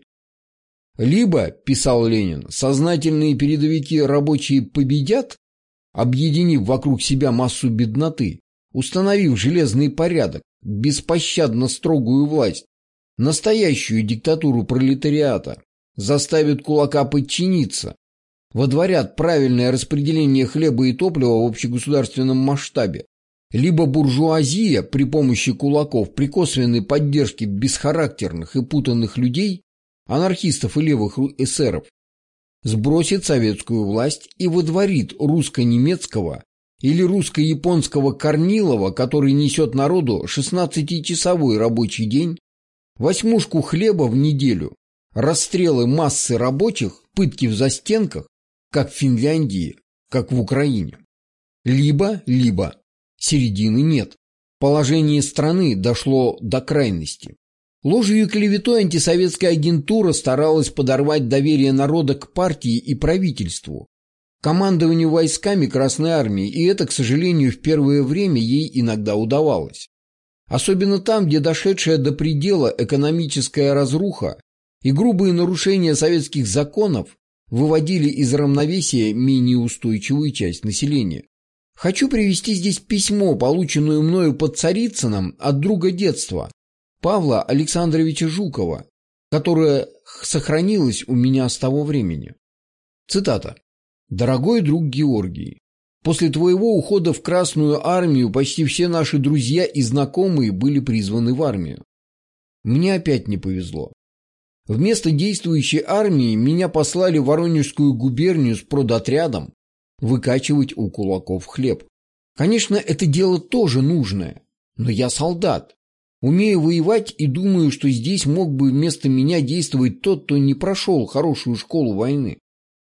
Либо, писал Ленин, сознательные передовики рабочие победят, объединив вокруг себя массу бедноты, установив железный порядок, беспощадно строгую власть, настоящую диктатуру пролетариата, заставят кулака подчиниться, водворят правильное распределение хлеба и топлива в общегосударственном масштабе, либо буржуазия при помощи кулаков, при косвенной поддержке бесхарактерных и путанных людей, анархистов и левых эсеров, сбросит советскую власть и водворит русско-немецкого или русско-японского Корнилова, который несет народу шестнадцатичасовой рабочий день, восьмушку хлеба в неделю, расстрелы массы рабочих, пытки в застенках, как в Финляндии, как в Украине. Либо, либо, середины нет. Положение страны дошло до крайности. Ложью и клеветой антисоветская агентура старалась подорвать доверие народа к партии и правительству, командованию войсками Красной армии, и это, к сожалению, в первое время ей иногда удавалось. Особенно там, где дошедшая до предела экономическая разруха и грубые нарушения советских законов выводили из равновесия менее устойчивую часть населения. Хочу привести здесь письмо, полученное мною под Царицыном от друга детства, Павла Александровича Жукова, которое сохранилось у меня с того времени. Цитата. «Дорогой друг Георгий, после твоего ухода в Красную армию почти все наши друзья и знакомые были призваны в армию. Мне опять не повезло. Вместо действующей армии меня послали в Воронежскую губернию с продотрядом выкачивать у кулаков хлеб. Конечно, это дело тоже нужное, но я солдат. Умею воевать и думаю, что здесь мог бы вместо меня действовать тот, кто не прошел хорошую школу войны.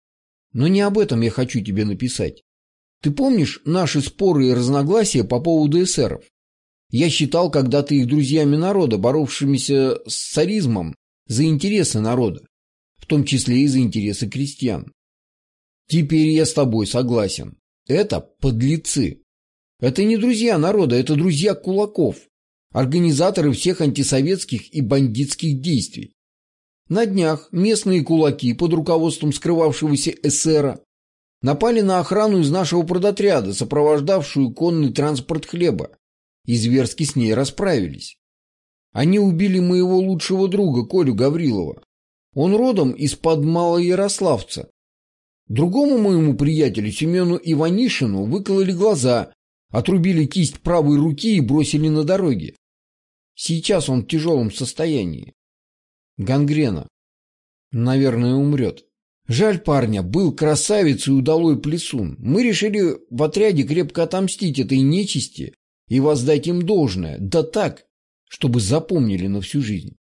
Но не об этом я хочу тебе написать. Ты помнишь наши споры и разногласия по поводу эсеров? Я считал когда-то их друзьями народа, боровшимися с царизмом за интересы народа. в том числе и за интересы крестьян. Теперь я с тобой согласен. Это подлецы. Это не друзья народа, это друзья кулаков, организаторы всех антисоветских и бандитских действий. На днях местные кулаки под руководством скрывавшегося эсера напали на охрану из нашего продотряда, сопровождавшую конный транспорт хлеба, и зверски с ней расправились. Они убили моего лучшего друга Колю Гаврилова. Он родом из-под Малоярославца. Другому моему приятелю Семену Иванишину выкололи глаза, отрубили кисть правой руки и бросили на дороге. Сейчас он в тяжелом состоянии. Гангрена. Наверное, умрет. Жаль парня, был красавец и удалой плесун. Мы решили в отряде крепко отомстить этой нечисти и воздать им должное, да так, чтобы запомнили на всю жизнь.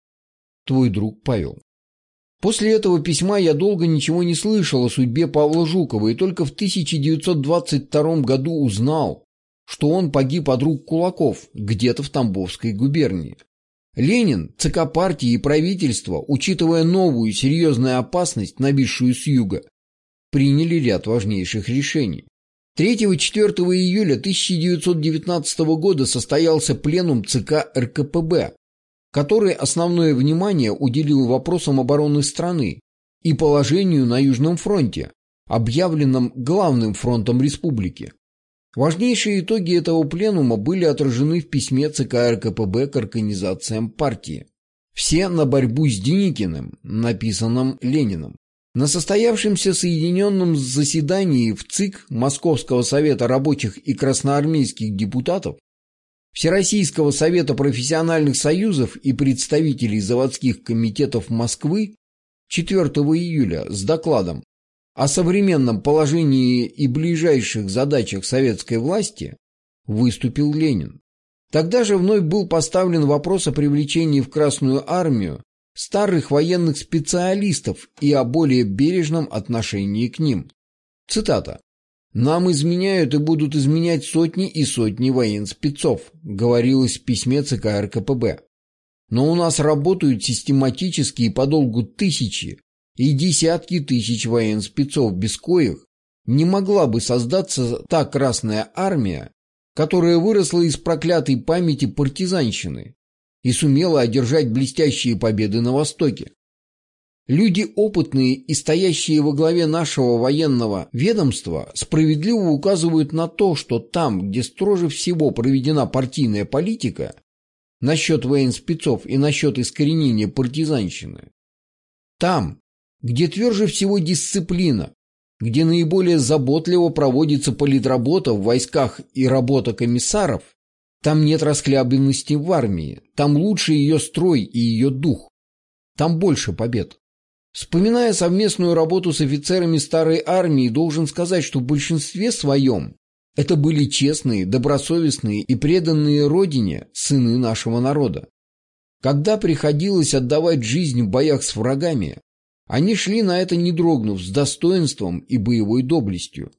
Твой друг Павел. После этого письма я долго ничего не слышал о судьбе Павла Жукова и только в тысяча девятьсот двадцать втором году узнал, что он погиб от рук кулаков где-то в Тамбовской губернии. Ленин, ЦК партии и правительство, учитывая новую серьезную опасность, нависшую с юга, приняли ряд важнейших решений. третьего-четвёртого июля тысяча девятьсот девятнадцатого года состоялся пленум ЦК эр ка пэ бэ, который основное внимание уделил вопросам обороны страны и положению на Южном фронте, объявленном главным фронтом республики. Важнейшие итоги этого пленума были отражены в письме ЦК эр ка пэ бэ к организациям партии. Все на борьбу с Деникиным, написанном Лениным. На состоявшемся соединенном заседании в ЦИК Московского совета рабочих и красноармейских депутатов, Всероссийского совета профессиональных союзов и представителей заводских комитетов Москвы четвёртого июля с докладом о современном положении и ближайших задачах советской власти выступил Ленин. Тогда же вновь был поставлен вопрос о привлечении в Красную армию старых военных специалистов и о более бережном отношении к ним. Цитата. «Нам изменяют и будут изменять сотни и сотни военспецов», говорилось в письме ЦК эр ка пэ бэ. «Но у нас работают систематически и подолгу тысячи и десятки тысяч военспецов, без коих не могла бы создаться та Красная армия, которая выросла из проклятой памяти партизанщины и сумела одержать блестящие победы на Востоке. Люди опытные и стоящие во главе нашего военного ведомства справедливо указывают на то, что там, где строже всего проведена партийная политика насчет военспецов и насчет искоренения партизанщины, там, где тверже всего дисциплина, где наиболее заботливо проводится политработа в войсках и работа комиссаров, там нет расхлябленности в армии, там лучше ее строй и ее дух, там больше побед. Вспоминая совместную работу с офицерами старой армии, должен сказать, что в большинстве своем это были честные, добросовестные и преданные родине сыны нашего народа. Когда приходилось отдавать жизнь в боях с врагами, они шли на это не дрогнув, с достоинством и боевой доблестью.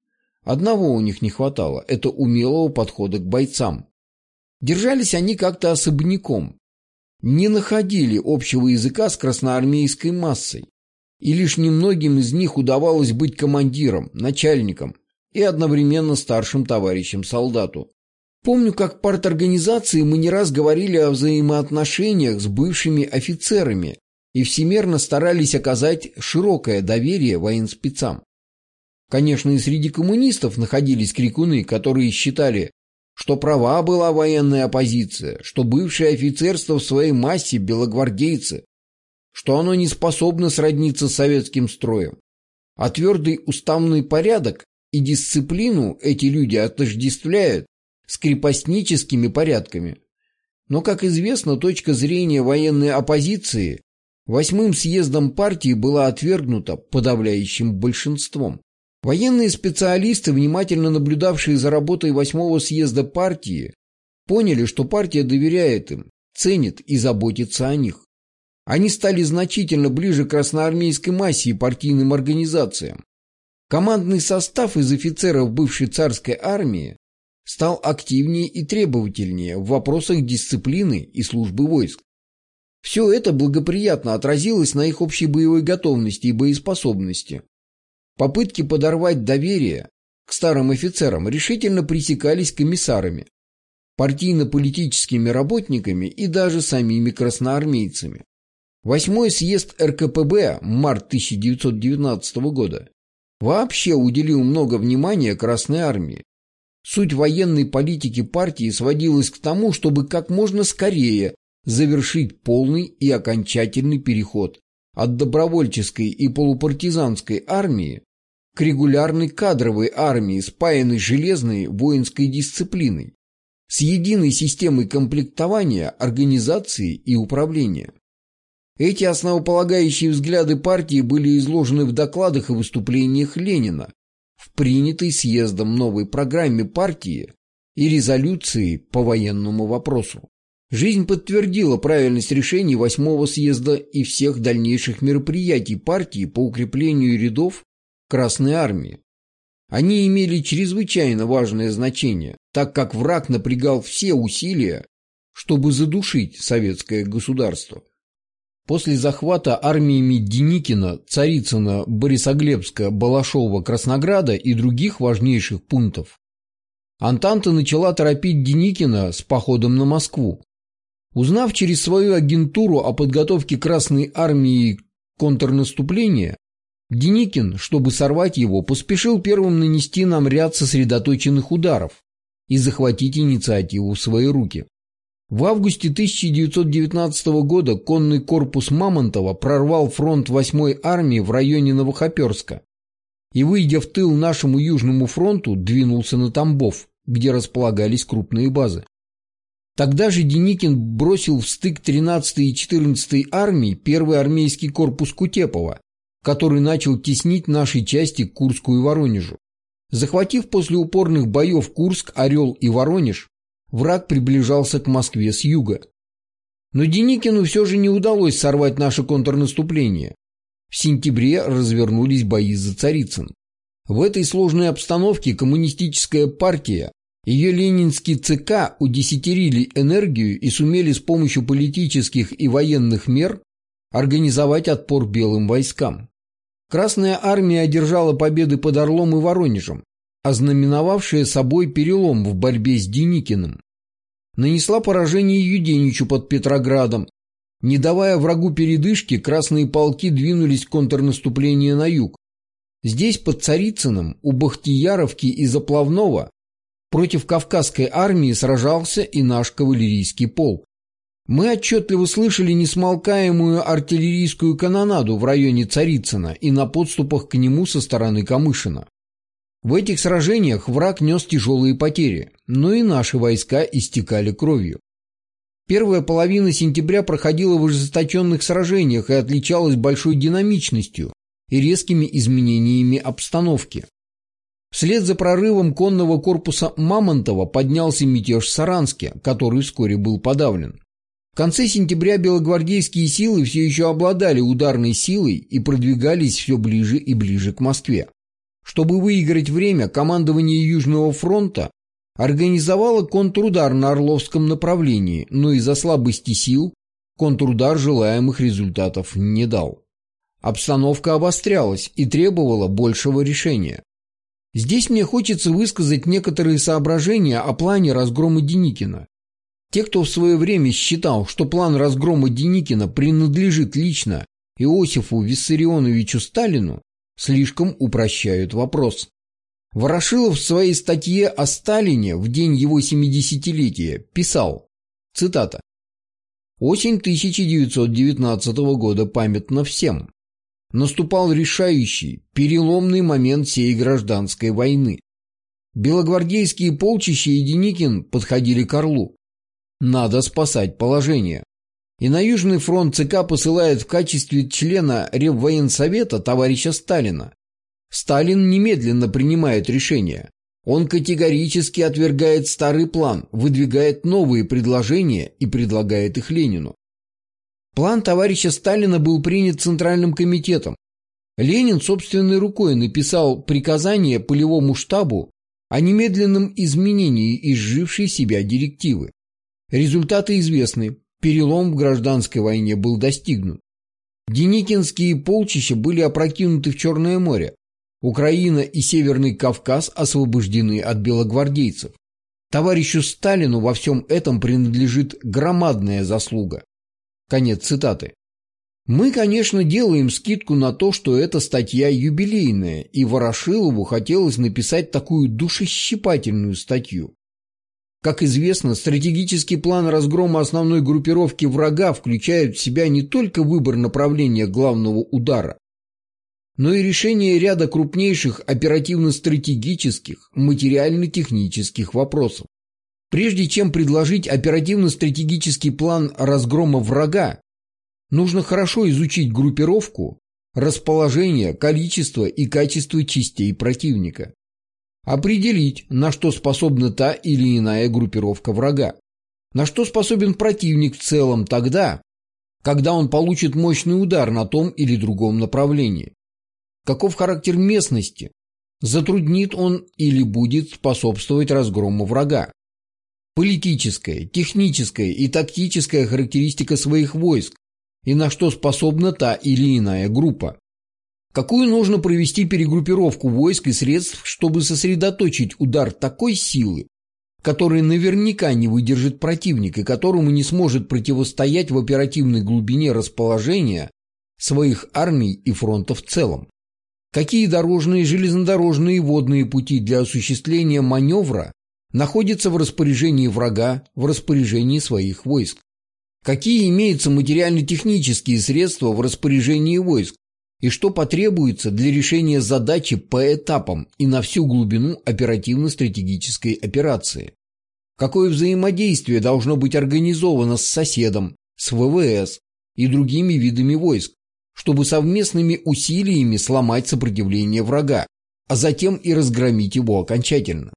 Одного у них не хватало – это умелого подхода к бойцам. Держались они как-то особняком, не находили общего языка с красноармейской массой, и лишь немногим из них удавалось быть командиром, начальником и одновременно старшим товарищем солдату. Помню, как в парторганизации мы не раз говорили о взаимоотношениях с бывшими офицерами и всемерно старались оказать широкое доверие военспецам. Конечно, и среди коммунистов находились крикуны, которые считали, что права была военная оппозиция, что бывшее офицерство в своей массе белогвардейцы, что оно не способно сродниться с советским строем. А твердый уставный порядок и дисциплину эти люди отождествляют с крепостническими порядками. Но, как известно, точка зрения военной оппозиции восьмым съездом партии была отвергнута подавляющим большинством. Военные специалисты, внимательно наблюдавшие за работой восьмого съезда партии, поняли, что партия доверяет им, ценит и заботится о них. Они стали значительно ближе к красноармейской массе и партийным организациям. Командный состав из офицеров бывшей царской армии стал активнее и требовательнее в вопросах дисциплины и службы войск. Все это благоприятно отразилось на их общей боевой готовности и боеспособности. Попытки подорвать доверие к старым офицерам решительно пресекались комиссарами, партийно-политическими работниками и даже самими красноармейцами. Восьмой съезд эр ка пэ бэ, март тысяча девятьсот девятнадцатого года, вообще уделил много внимания Красной армии. Суть военной политики партии сводилась к тому, чтобы как можно скорее завершить полный и окончательный переход от добровольческой и полупартизанской армии к регулярной кадровой армии, спаянной железной воинской дисциплиной, с единой системой комплектования, организации и управления. Эти основополагающие взгляды партии были изложены в докладах и выступлениях Ленина, в принятой съездом новой программе партии и резолюции по военному вопросу. Жизнь подтвердила правильность решений восьмого съезда и всех дальнейших мероприятий партии по укреплению рядов Красной армии. Они имели чрезвычайно важное значение, так как враг напрягал все усилия, чтобы задушить советское государство. После захвата армиями Деникина, Царицына, Борисоглебска, Балашова, Краснограда и других важнейших пунктов, Антанта начала торопить Деникина с походом на Москву. Узнав через свою агентуру о подготовке Красной армии контрнаступления, Деникин, чтобы сорвать его, поспешил первым нанести нам ряд сосредоточенных ударов и захватить инициативу в свои руки. В августе тысяча девятьсот девятнадцатого года конный корпус Мамонтова прорвал фронт восьмой армии в районе Новохоперска и, выйдя в тыл нашему Южному фронту, двинулся на Тамбов, где располагались крупные базы. Тогда же Деникин бросил в стык тринадцатой и четырнадцатой армии первый армейский корпус Кутепова, который начал теснить наши части к Курску и Воронежу. Захватив после упорных боев Курск, Орел и Воронеж, враг приближался к Москве с юга. Но Деникину все же не удалось сорвать наше контрнаступление. В сентябре развернулись бои за Царицын. В этой сложной обстановке коммунистическая партия, ее ленинский ЦК удесятерили энергию и сумели с помощью политических и военных мер организовать отпор белым войскам. Красная армия одержала победы под Орлом и Воронежем, ознаменовавшая собой перелом в борьбе с Деникиным. Нанесла поражение Юденичу под Петроградом. Не давая врагу передышки, красные полки двинулись в контрнаступление на юг. Здесь, под Царицыным, у Бахтияровки и Заплавного, против Кавказской армии сражался и наш кавалерийский полк. Мы отчетливо слышали несмолкаемую артиллерийскую канонаду в районе Царицына и на подступах к нему со стороны Камышина. В этих сражениях враг нес тяжелые потери, но и наши войска истекали кровью. Первая половина сентября проходила в ожесточенных сражениях и отличалась большой динамичностью и резкими изменениями обстановки. Вслед за прорывом конного корпуса Мамонтова поднялся мятеж в Саранске, который вскоре был подавлен. В конце сентября белогвардейские силы все еще обладали ударной силой и продвигались все ближе и ближе к Москве. Чтобы выиграть время, командование Южного фронта организовало контрудар на Орловском направлении, но из-за слабости сил контрудар желаемых результатов не дал. Обстановка обострялась и требовала большего решения. Здесь мне хочется высказать некоторые соображения о плане разгрома Деникина. Те, кто в свое время считал, что план разгрома Деникина принадлежит лично Иосифу Виссарионовичу Сталину, слишком упрощают вопрос. Ворошилов в своей статье о Сталине в день его семидесятилетия писал, цитата, «Осень тысяча девятьсот девятнадцатого года памятна всем. Наступал решающий, переломный момент всей гражданской войны. Белогвардейские полчища и Деникин подходили к Орлу. Надо спасать положение. И на Южный фронт ЦК посылает в качестве члена Реввоенсовета товарища Сталина. Сталин немедленно принимает решение. Он категорически отвергает старый план, выдвигает новые предложения и предлагает их Ленину. План товарища Сталина был принят Центральным комитетом. Ленин собственной рукой написал приказание полевому штабу о немедленном изменении изжившей себя директивы. Результаты известны. Перелом в гражданской войне был достигнут. Деникинские полчища были опрокинуты в Черное море. Украина и Северный Кавказ освобождены от белогвардейцев. Товарищу Сталину во всем этом принадлежит громадная заслуга. Конец цитаты. Мы, конечно, делаем скидку на то, что эта статья юбилейная, и Ворошилову хотелось написать такую душещипательную статью. Как известно, стратегический план разгрома основной группировки врага включает в себя не только выбор направления главного удара, но и решение ряда крупнейших оперативно-стратегических, материально-технических вопросов. Прежде чем предложить оперативно-стратегический план разгрома врага, нужно хорошо изучить группировку, расположение, количество и качество частей противника. Определить, на что способна та или иная группировка врага, на что способен противник в целом тогда, когда он получит мощный удар на том или другом направлении. Каков характер местности, затруднит он или будет способствовать разгрому врага. Политическая, техническая и тактическая характеристика своих войск и на что способна та или иная группа. Какую нужно провести перегруппировку войск и средств, чтобы сосредоточить удар такой силы, который наверняка не выдержит противник и которому не сможет противостоять в оперативной глубине расположения своих армий и фронтов в целом. Какие дорожные, железнодорожные и водные пути для осуществления маневра находятся в распоряжении врага, в распоряжении своих войск? Какие имеются материально-технические средства в распоряжении войск и что потребуется для решения задачи по этапам и на всю глубину оперативно-стратегической операции? Какое взаимодействие должно быть организовано с соседом, с ВВС и другими видами войск, чтобы совместными усилиями сломать сопротивление врага, а затем и разгромить его окончательно?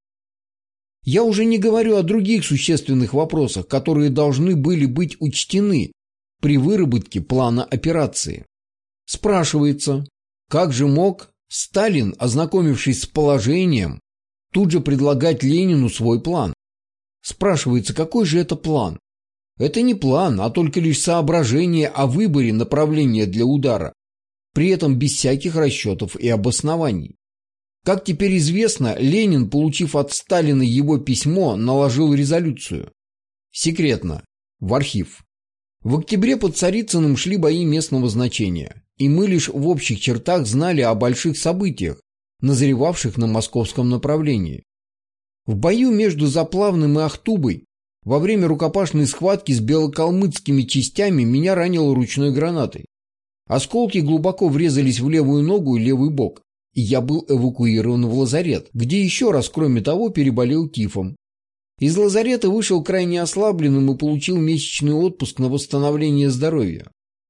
Я уже не говорю о других существенных вопросах, которые должны были быть учтены при выработке плана операции. Спрашивается, как же мог Сталин, ознакомившись с положением, тут же предлагать Ленину свой план? Спрашивается, какой же это план? Это не план, а только лишь соображение о выборе направления для удара, при этом без всяких расчетов и обоснований. Как теперь известно, Ленин, получив от Сталина его письмо, наложил резолюцию. Секретно. В архив. В октябре под Царицыным шли бои местного значения, и мы лишь в общих чертах знали о больших событиях, назревавших на московском направлении. В бою между Заплавным и Ахтубой во время рукопашной схватки с белокалмыцкими частями меня ранило ручной гранатой. Осколки глубоко врезались в левую ногу и левый бок, и я был эвакуирован в лазарет, где еще раз, кроме того, переболел тифом. Из лазарета вышел крайне ослабленным и получил месячный отпуск на восстановление здоровья.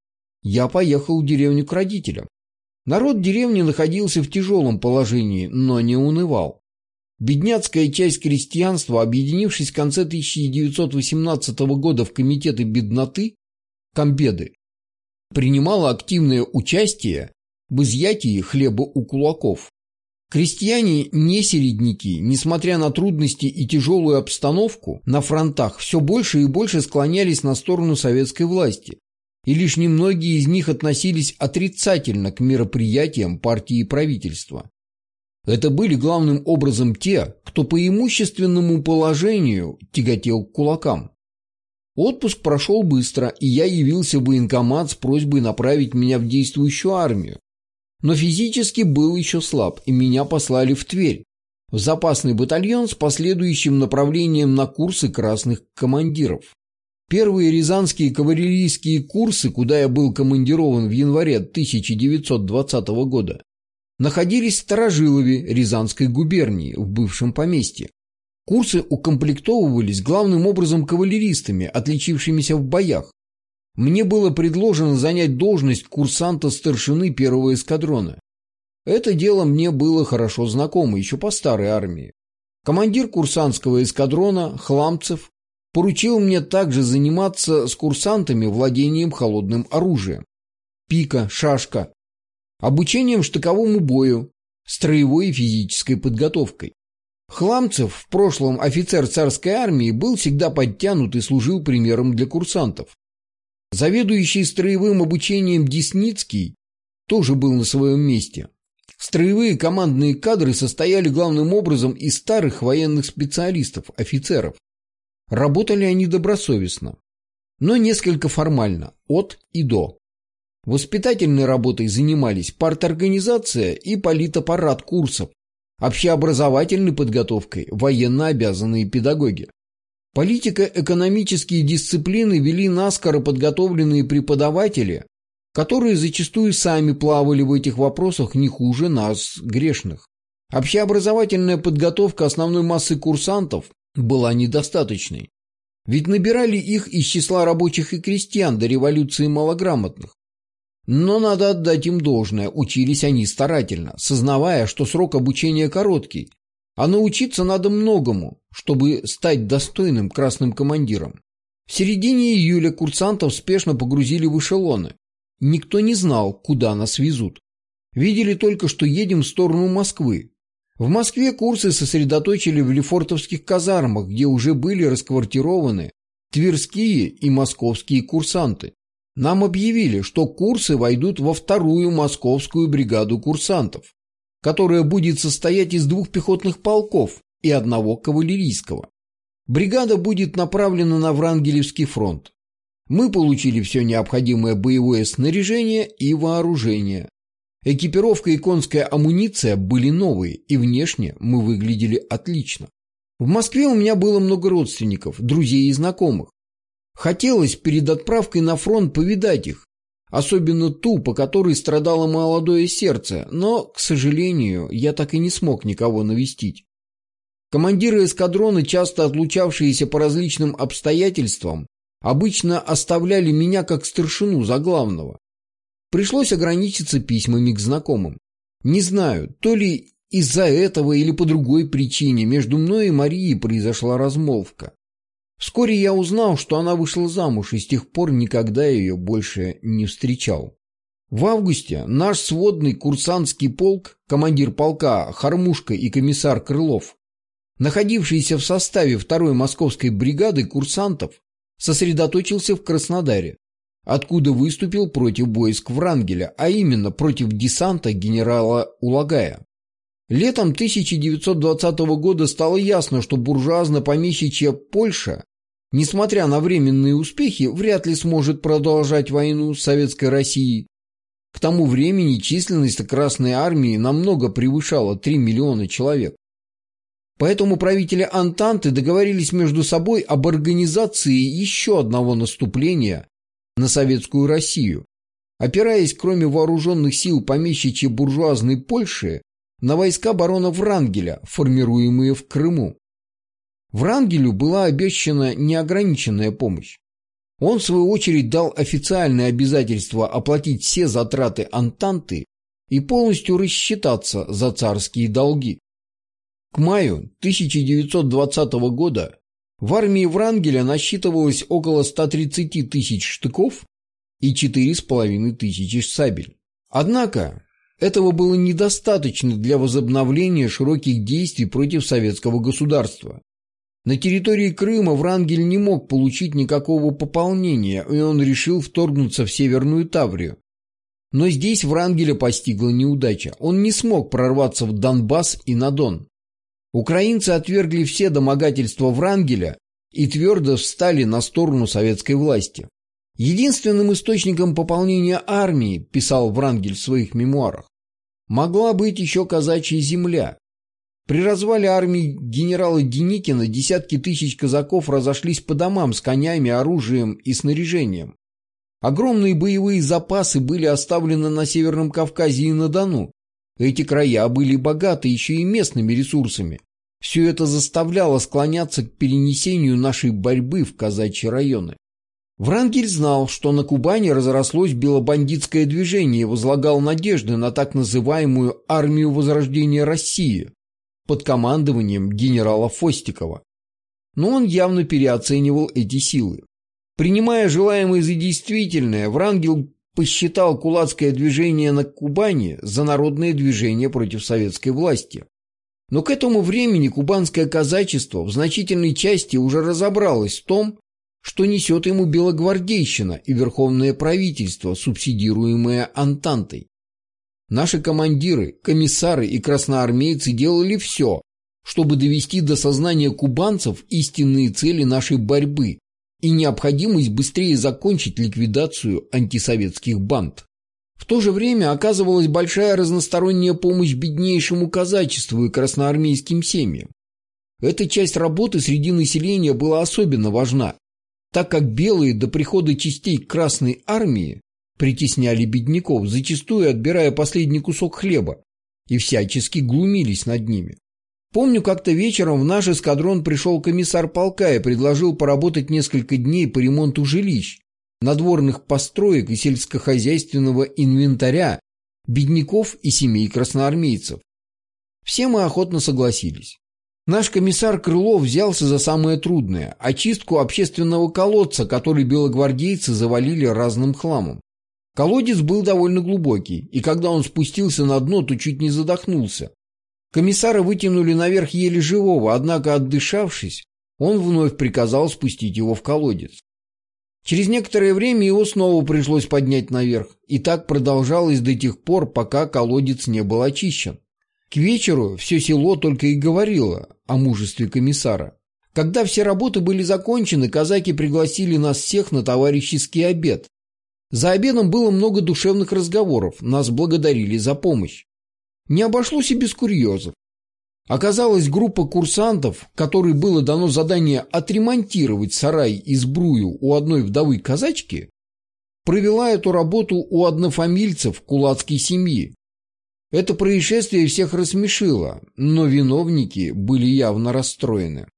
Я поехал в деревню к родителям. Народ деревни находился в тяжелом положении, но не унывал. Бедняцкая часть крестьянства, объединившись в конце тысяча девятьсот восемнадцатого года в комитеты бедноты, комбеды, принимала активное участие в изъятии хлеба у кулаков. Крестьяне, не середняки, несмотря на трудности и тяжелую обстановку на фронтах, все больше и больше склонялись на сторону советской власти, и лишь немногие из них относились отрицательно к мероприятиям партии и правительства. Это были главным образом те, кто по имущественному положению тяготел к кулакам. Отпуск прошел быстро, и я явился в военкомат с просьбой направить меня в действующую армию. Но физически был еще слаб, и меня послали в Тверь, в запасный батальон с последующим направлением на курсы красных командиров. Первые рязанские кавалерийские курсы, куда я был командирован в январе тысяча девятьсот двадцатого года, находились в Старожилове Рязанской губернии, в бывшем поместье. Курсы укомплектовывались главным образом кавалеристами, отличившимися в боях. Мне было предложено занять должность курсанта-старшины первого эскадрона. Это дело мне было хорошо знакомо еще по старой армии. Командир курсантского эскадрона, Хламцев, поручил мне также заниматься с курсантами владением холодным оружием, пика, шашка, обучением штыковому бою, строевой и физической подготовкой. Хламцев, в прошлом офицер царской армии, был всегда подтянут и служил примером для курсантов. Заведующий строевым обучением Десницкий тоже был на своем месте. Строевые командные кадры состояли главным образом из старых военных специалистов, офицеров. Работали они добросовестно, но несколько формально, от и до. Воспитательной работой занимались парторганизация и политаппарат курсов, общеобразовательной подготовкой военно обязанные педагоги. Политико-экономические дисциплины вели наскоро подготовленные преподаватели, которые зачастую сами плавали в этих вопросах не хуже нас, грешных. Общеобразовательная подготовка основной массы курсантов была недостаточной, ведь набирали их из числа рабочих и крестьян до революции малограмотных. Но надо отдать им должное, учились они старательно, сознавая, что срок обучения короткий, а научиться надо многому, чтобы стать достойным красным командиром. В середине июля курсантов спешно погрузили в эшелоны. Никто не знал, куда нас везут. Видели только, что едем в сторону Москвы. В Москве курсы сосредоточили в лефортовских казармах, где уже были расквартированы тверские и московские курсанты. Нам объявили, что курсы войдут во вторую московскую бригаду курсантов, которая будет состоять из двух пехотных полков и одного кавалерийского. Бригада будет направлена на Врангелевский фронт. Мы получили все необходимое боевое снаряжение и вооружение. Экипировка и конская амуниция были новые, и внешне мы выглядели отлично. В Москве у меня было много родственников, друзей и знакомых. Хотелось перед отправкой на фронт повидать их, особенно ту, по которой страдало молодое сердце, но, к сожалению, я так и не смог никого навестить. Командиры эскадрона, часто отлучавшиеся по различным обстоятельствам, обычно оставляли меня как старшину за главного. Пришлось ограничиться письмами к знакомым. Не знаю, то ли из-за этого или по другой причине между мной и Марией произошла размолвка. Вскоре я узнал, что она вышла замуж, и с тех пор никогда ее больше не встречал. В августе наш сводный курсантский полк, командир полка Хормушка и комиссар Крылов, находившийся в составе второй московской бригады курсантов, сосредоточился в Краснодаре, откуда выступил против войск Врангеля, а именно против десанта генерала Улагая. Летом тысяча девятьсот двадцатого года стало ясно, что буржуазно-помещичья Польша, несмотря на временные успехи, вряд ли сможет продолжать войну с Советской Россией. К тому времени численность Красной Армии намного превышала три миллиона человек. Поэтому правители Антанты договорились между собой об организации еще одного наступления на Советскую Россию, опираясь, кроме вооруженных сил помещичьей буржуазной Польши, на войска барона Врангеля, формируемые в Крыму. Врангелю была обещана неограниченная помощь. Он, в свою очередь, дал официальное обязательство оплатить все затраты Антанты и полностью рассчитаться за царские долги. К маю тысяча девятьсот двадцатого года в армии Врангеля насчитывалось около ста тридцати тысяч штыков и четыре с половиной тысячи сабель. Однако этого было недостаточно для возобновления широких действий против советского государства. На территории Крыма Врангель не мог получить никакого пополнения, и он решил вторгнуться в Северную Таврию. Но здесь Врангеля постигла неудача. Он не смог прорваться в Донбасс и на Дон. Украинцы отвергли все домогательства Врангеля и твердо встали на сторону советской власти. Единственным источником пополнения армии, писал Врангель в своих мемуарах, могла быть еще казачья земля. При развале армии генерала Деникина десятки тысяч казаков разошлись по домам с конями, оружием и снаряжением. Огромные боевые запасы были оставлены на Северном Кавказе и на Дону. Эти края были богаты еще и местными ресурсами. Все это заставляло склоняться к перенесению нашей борьбы в казачьи районы. Врангель знал, что на Кубани разрослось белобандитское движение и возлагал надежды на так называемую «армию возрождения России» под командованием генерала Фостикова. Но он явно переоценивал эти силы. Принимая желаемое за действительное, Врангель посчитал кулацкое движение на Кубани за народное движение против советской власти. Но к этому времени кубанское казачество в значительной части уже разобралось в том, что несет ему белогвардейщина и верховное правительство, субсидируемое Антантой. Наши командиры, комиссары и красноармейцы делали все, чтобы довести до сознания кубанцев истинные цели нашей борьбы и необходимость быстрее закончить ликвидацию антисоветских банд. В то же время оказывалась большая разносторонняя помощь беднейшему казачеству и красноармейским семьям. Эта часть работы среди населения была особенно важна, так как белые до прихода частей Красной армии притесняли бедняков, зачастую отбирая последний кусок хлеба, и всячески глумились над ними. Помню, как-то вечером в наш эскадрон пришел комиссар полка и предложил поработать несколько дней по ремонту жилищ, надворных построек и сельскохозяйственного инвентаря бедняков и семей красноармейцев. Все мы охотно согласились. Наш комиссар Крылов взялся за самое трудное – очистку общественного колодца, который белогвардейцы завалили разным хламом. Колодец был довольно глубокий, и когда он спустился на дно, то чуть не задохнулся. Комиссара вытянули наверх еле живого, однако, отдышавшись, он вновь приказал спустить его в колодец. Через некоторое время его снова пришлось поднять наверх, и так продолжалось до тех пор, пока колодец не был очищен. К вечеру все село только и говорило о мужестве комиссара. Когда все работы были закончены, казаки пригласили нас всех на товарищеский обед. За обедом было много душевных разговоров, нас благодарили за помощь. Не обошлось и без курьезов. Оказалось, группа курсантов, которой было дано задание отремонтировать сарай и сбрую у одной вдовы казачки, провела эту работу у однофамильцев кулацкой семьи. Это происшествие всех рассмешило, но виновники были явно расстроены.